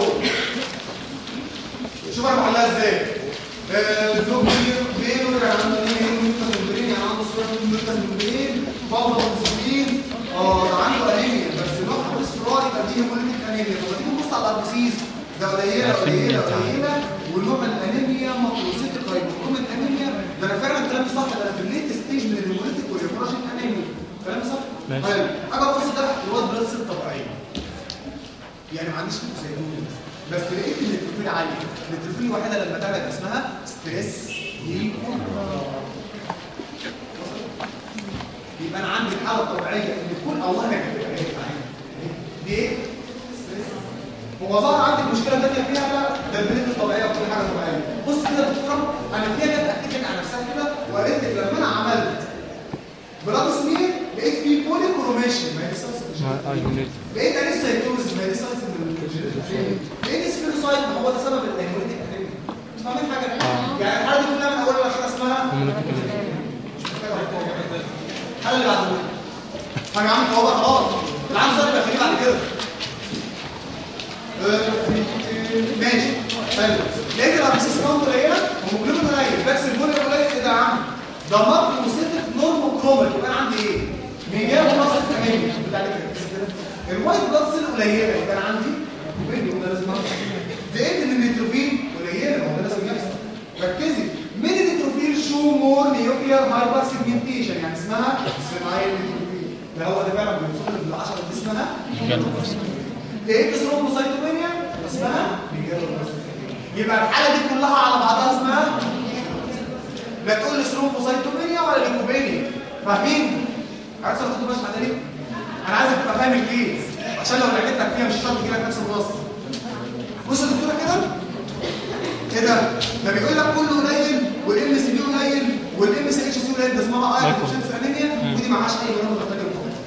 شوف انا بحلها ازاي الدكتور بيقول لك انا عندي ايه ممكن يعني عنده صوره ممكن فوضى المسلمين اه ده عنده انيميا بس نوع الاستراري تقديم كل الانيميا طب تيجي نبص على البسيس ده قليله قليله قليله والنوع الانيميا مقروسيتك هايبوكروميك انيميا ده انا فعلا كلامي صح ده انا في الليت ستيج من الهيموليتيك والهيموراجيك انيميا كلامي صح؟ طيب اجي ابص ده الواد بلاد سيل طبيعيه يعني ما عنديش زيتون بس لقيت ان التروفين عالي التروفين الوحيده لما تعمل اسمها ستريس يبقى انا عندي الحاله الطبيعيه ان تكون الله نجح دي ايه؟ هو ظهر عندك مشكله ثانيه فيها لا ده البنت الطبيعيه وكل حاجه طبيعيه بص كده يا دكتوره انا فيها جت اتكلم على نفسها كده وقالت لك لما انا عملت بلاد سمير لقيت فيه بولي كروميشن ما هي لسه لقيت لسه يتوز ما هي لسه لقيت سبيروسايت ما هو ده سبب الهيموليتيك انيميا مش فاهمين حاجه يعني الحاله دي كلها من اولها لاخرها اسمها الحاله اللي بعد حاجه عملت هو بقى خلاص العام صار يبقى خليه بعد كده ماشي حلو لقيت الابسيس كاونت قليله ومجلوبين قليل بس الفوليوم قليل ايه ده يا عم ده مارك وسيتك نورموكروميك يبقى انا عندي ايه؟ ميجاب ونص التمانية بتاع كده الوايت بلاد سيل قليله يبقى انا عندي بيني وده لازم اعرف زائد ان النيتروفيل قليله ما هو ده لازم يحصل ركزي من النيتروفيل شو مور نيوكليار هايبر سيجمنتيشن يعني اسمها سينايل نيتروفيل ده هو ده فعلا بيوصل لل عشرة دي اسمها لقيت ثرومبوسايتوبينيا اسمها يبقى الحاله دي كلها على بعضها اسمها لا تقول لي ثرومبوسايتوبينيا ولا ليكوبينيا فاهمين؟ عايز تاخد بالك معايا ليه؟ انا عايزك تبقى فاهم الكيس عشان لو لقيتك فيها مش شرط تجي لك نفس النص بص يا دكتوره كده كده ده بيقول لك كله قليل والام سي بي قليل والام سي اتش سي قليل ده اسمها ايرون ديفيشنسي انيميا ودي معهاش اي مناطق محتاجه الفوق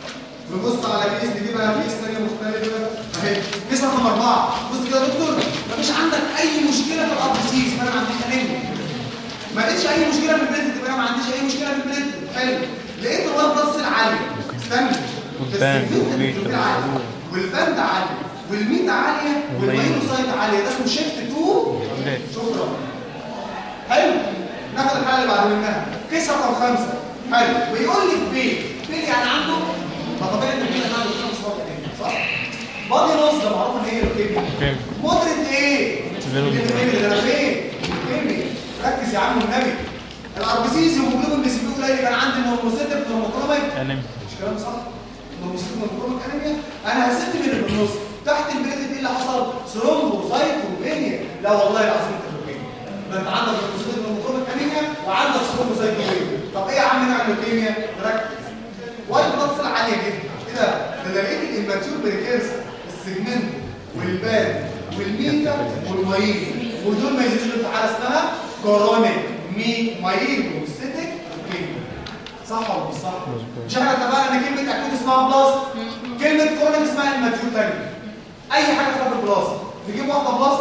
نبص على كيس دي بقى كيس ثانيه مختلفه اهي كيس رقم اربعه بص كده يا دكتور مفيش عندك اي مشكله في الار بي سيز، فانا ما عنديش انيميا. ما لقيتش اي مشكله في البليت، يبقى ما عنديش اي مشكله في البليت. حلو. لقيت الوايت بلاد سيل عاليه، استنى، السيجمنت عاليه والفند عاليه والميت عاليه والمايلوسايت عاليه، ده اسمه شيفت تو. شكرا. حلو. ناخد الحاله اللي بعد منها، كيس رقم خمسه. حلو. ويقول لي بيل، بيل يعني عنده، ما طبيعي ان البيل عنده خمس صفات كده، صح؟ بادي نص ده معروف ان هي لوكيميا. مودريت ايه؟ اللي انا فين؟ لوكيميا. ركز يا عم النبي. الاربسيز هيموجلوبين بيسبيو قليل، كان عندي نورموسيتيف نورموكروميك انيميا. مش كلام صح؟ نورموسيتيف نورموكروميك انيميا. انا هسيب من اللي في النص تحت البريد ايه اللي حصل؟ ثرومبوسايتوبينيا. لا والله العظيم انت لوكيميا. ده انت عندك نورموسيتيف نورموكروميك انيميا وعندك ثرومبوسايتوبينيا. طب ايه يا عم نوع اللوكيميا؟ ركز. وايت بلاد سيل عاليه جدا. كده ده لقيت الاماتيور بريكيرس السيجمنت والباد والميتا والمايل، ودول ما يجوش في حاله اسمها كورونيك مي مايل وستيك لوكيميا. صح ولا مش صح؟ مش احنا اتفقنا ان كلمه اكيوت اسمها بلاس، كلمه كورونيك اسمها الماتيور تاني. اي حاجه فيها بالبلاس نجيب واحده بلاس.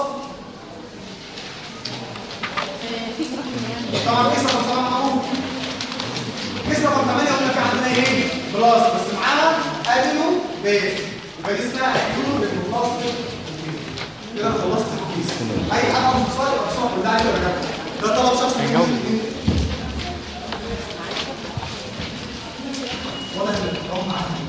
طبعا كيس رقم سبعه معروف. كيس رقم ثمانيه قلنا في عندنا ايه؟ بلاس بس معاها ادينو بيس، يبقى دي اسمها اكيوت بلاستيك. كده خلصت الكيس. اي حاجه مفصله يبقى بسرعه بالله عليك ولا ده طلب شخصي.